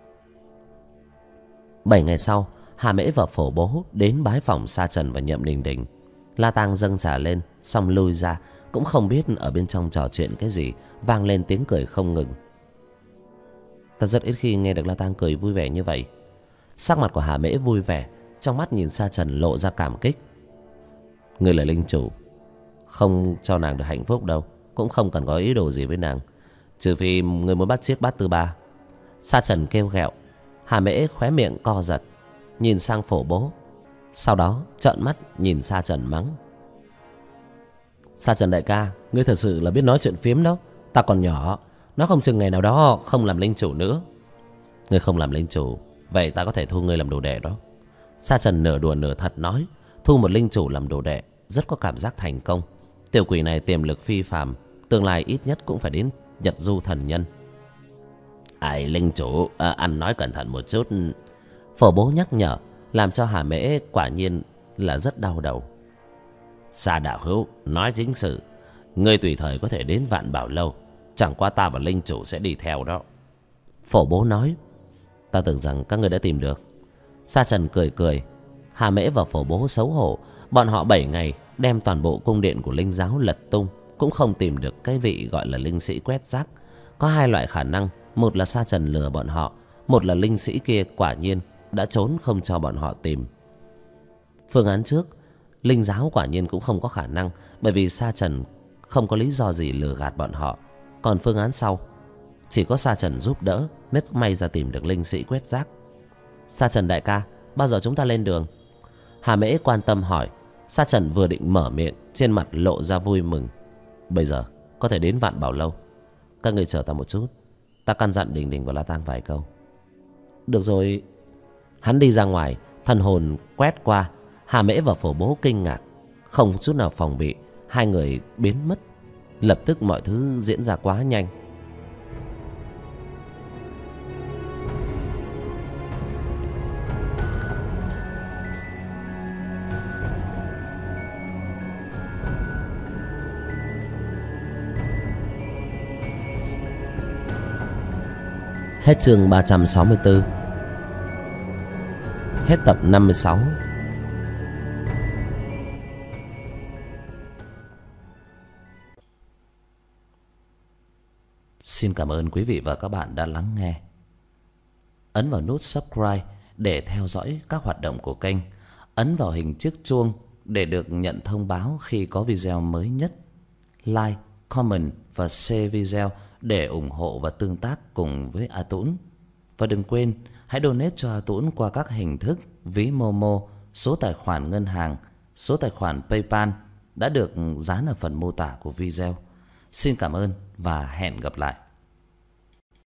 7 ngày sau, Hà Mễ và Phổ Bố đến bái phòng Sa Trần và Nhậm Đình Đình. La Tang dâng trà lên, xong lui ra, cũng không biết ở bên trong trò chuyện cái gì, vang lên tiếng cười không ngừng. Ta rất ít khi nghe được La Tang cười vui vẻ như vậy. Sắc mặt của Hà Mễ vui vẻ, trong mắt nhìn Sa Trần lộ ra cảm kích. Ngươi là linh chủ, không cho nàng được hạnh phúc đâu, cũng không cần có ý đồ gì với nàng, trừ phi ngươi muốn bắt chiếc bát tư ba. Sa Trần kêu ghẹo. Hà Mễ khóe miệng co giật, nhìn sang Phổ Bố, sau đó trợn mắt nhìn Sa Trần mắng: Sa Trần đại ca, ngươi thật sự là biết nói chuyện phiếm đó. Ta còn nhỏ, nó không chừng ngày nào đó không làm linh chủ nữa. Ngươi không làm linh chủ, vậy ta có thể thu ngươi làm đồ đệ đó. Sa Trần nửa đùa nửa thật nói, thu một linh chủ làm đồ đệ rất có cảm giác thành công. Tiểu quỷ này tiềm lực phi phàm, tương lai ít nhất cũng phải đến Nhật Du thần nhân. Ai linh chủ, ăn nói cẩn thận một chút. Phổ Bố nhắc nhở, làm cho Hà Mễ quả nhiên là rất đau đầu. Sa đạo hữu, nói chính sự, ngươi tùy thời có thể đến Vạn Bảo Lâu, chẳng qua ta và linh chủ sẽ đi theo đó. Phổ Bố nói. Ta tưởng rằng các ngươi đã tìm được. Sa Trần cười cười. Hà Mễ và Phổ Bố xấu hổ. Bọn họ 7 ngày đem toàn bộ cung điện của linh giáo lật tung, cũng không tìm được cái vị gọi là linh sĩ quét rác. Có hai loại khả năng, một là Sa Trần lừa bọn họ, một là linh sĩ kia quả nhiên đã trốn không cho bọn họ tìm. Phương án trước, linh giáo quả nhiên cũng không có khả năng, bởi vì Sa Trần không có lý do gì lừa gạt bọn họ. Còn phương án sau, chỉ có Sa Trần giúp đỡ mới may ra tìm được linh sĩ quét rác. Sa Trần đại ca, bao giờ chúng ta lên đường? Hà Mễ quan tâm hỏi. Sa Trần vừa định mở miệng, trên mặt lộ ra vui mừng. Bây giờ có thể đến Vạn Bảo Lâu. Các người chờ ta một chút, ta căn dặn Đình Đình và La Tang vài câu. Được rồi. Hắn đi ra ngoài, thần hồn quét qua. Hà Mễ và Phổ Bố kinh ngạc, không chút nào phòng bị, hai người biến mất. Lập tức mọi thứ diễn ra quá nhanh. Hết chương 364. Hết tập 56. Xin cảm ơn quý vị và các bạn đã lắng nghe. Ấn vào nút subscribe để theo dõi các hoạt động của kênh. Ấn vào hình chiếc chuông để được nhận thông báo khi có video mới nhất. Like, comment và share video để ủng hộ và tương tác cùng với A Tũng. Và đừng quên hãy donate cho A Tũng qua các hình thức ví Momo, số tài khoản ngân hàng, số tài khoản PayPal đã được dán ở phần mô tả của video. Xin cảm ơn và hẹn gặp lại.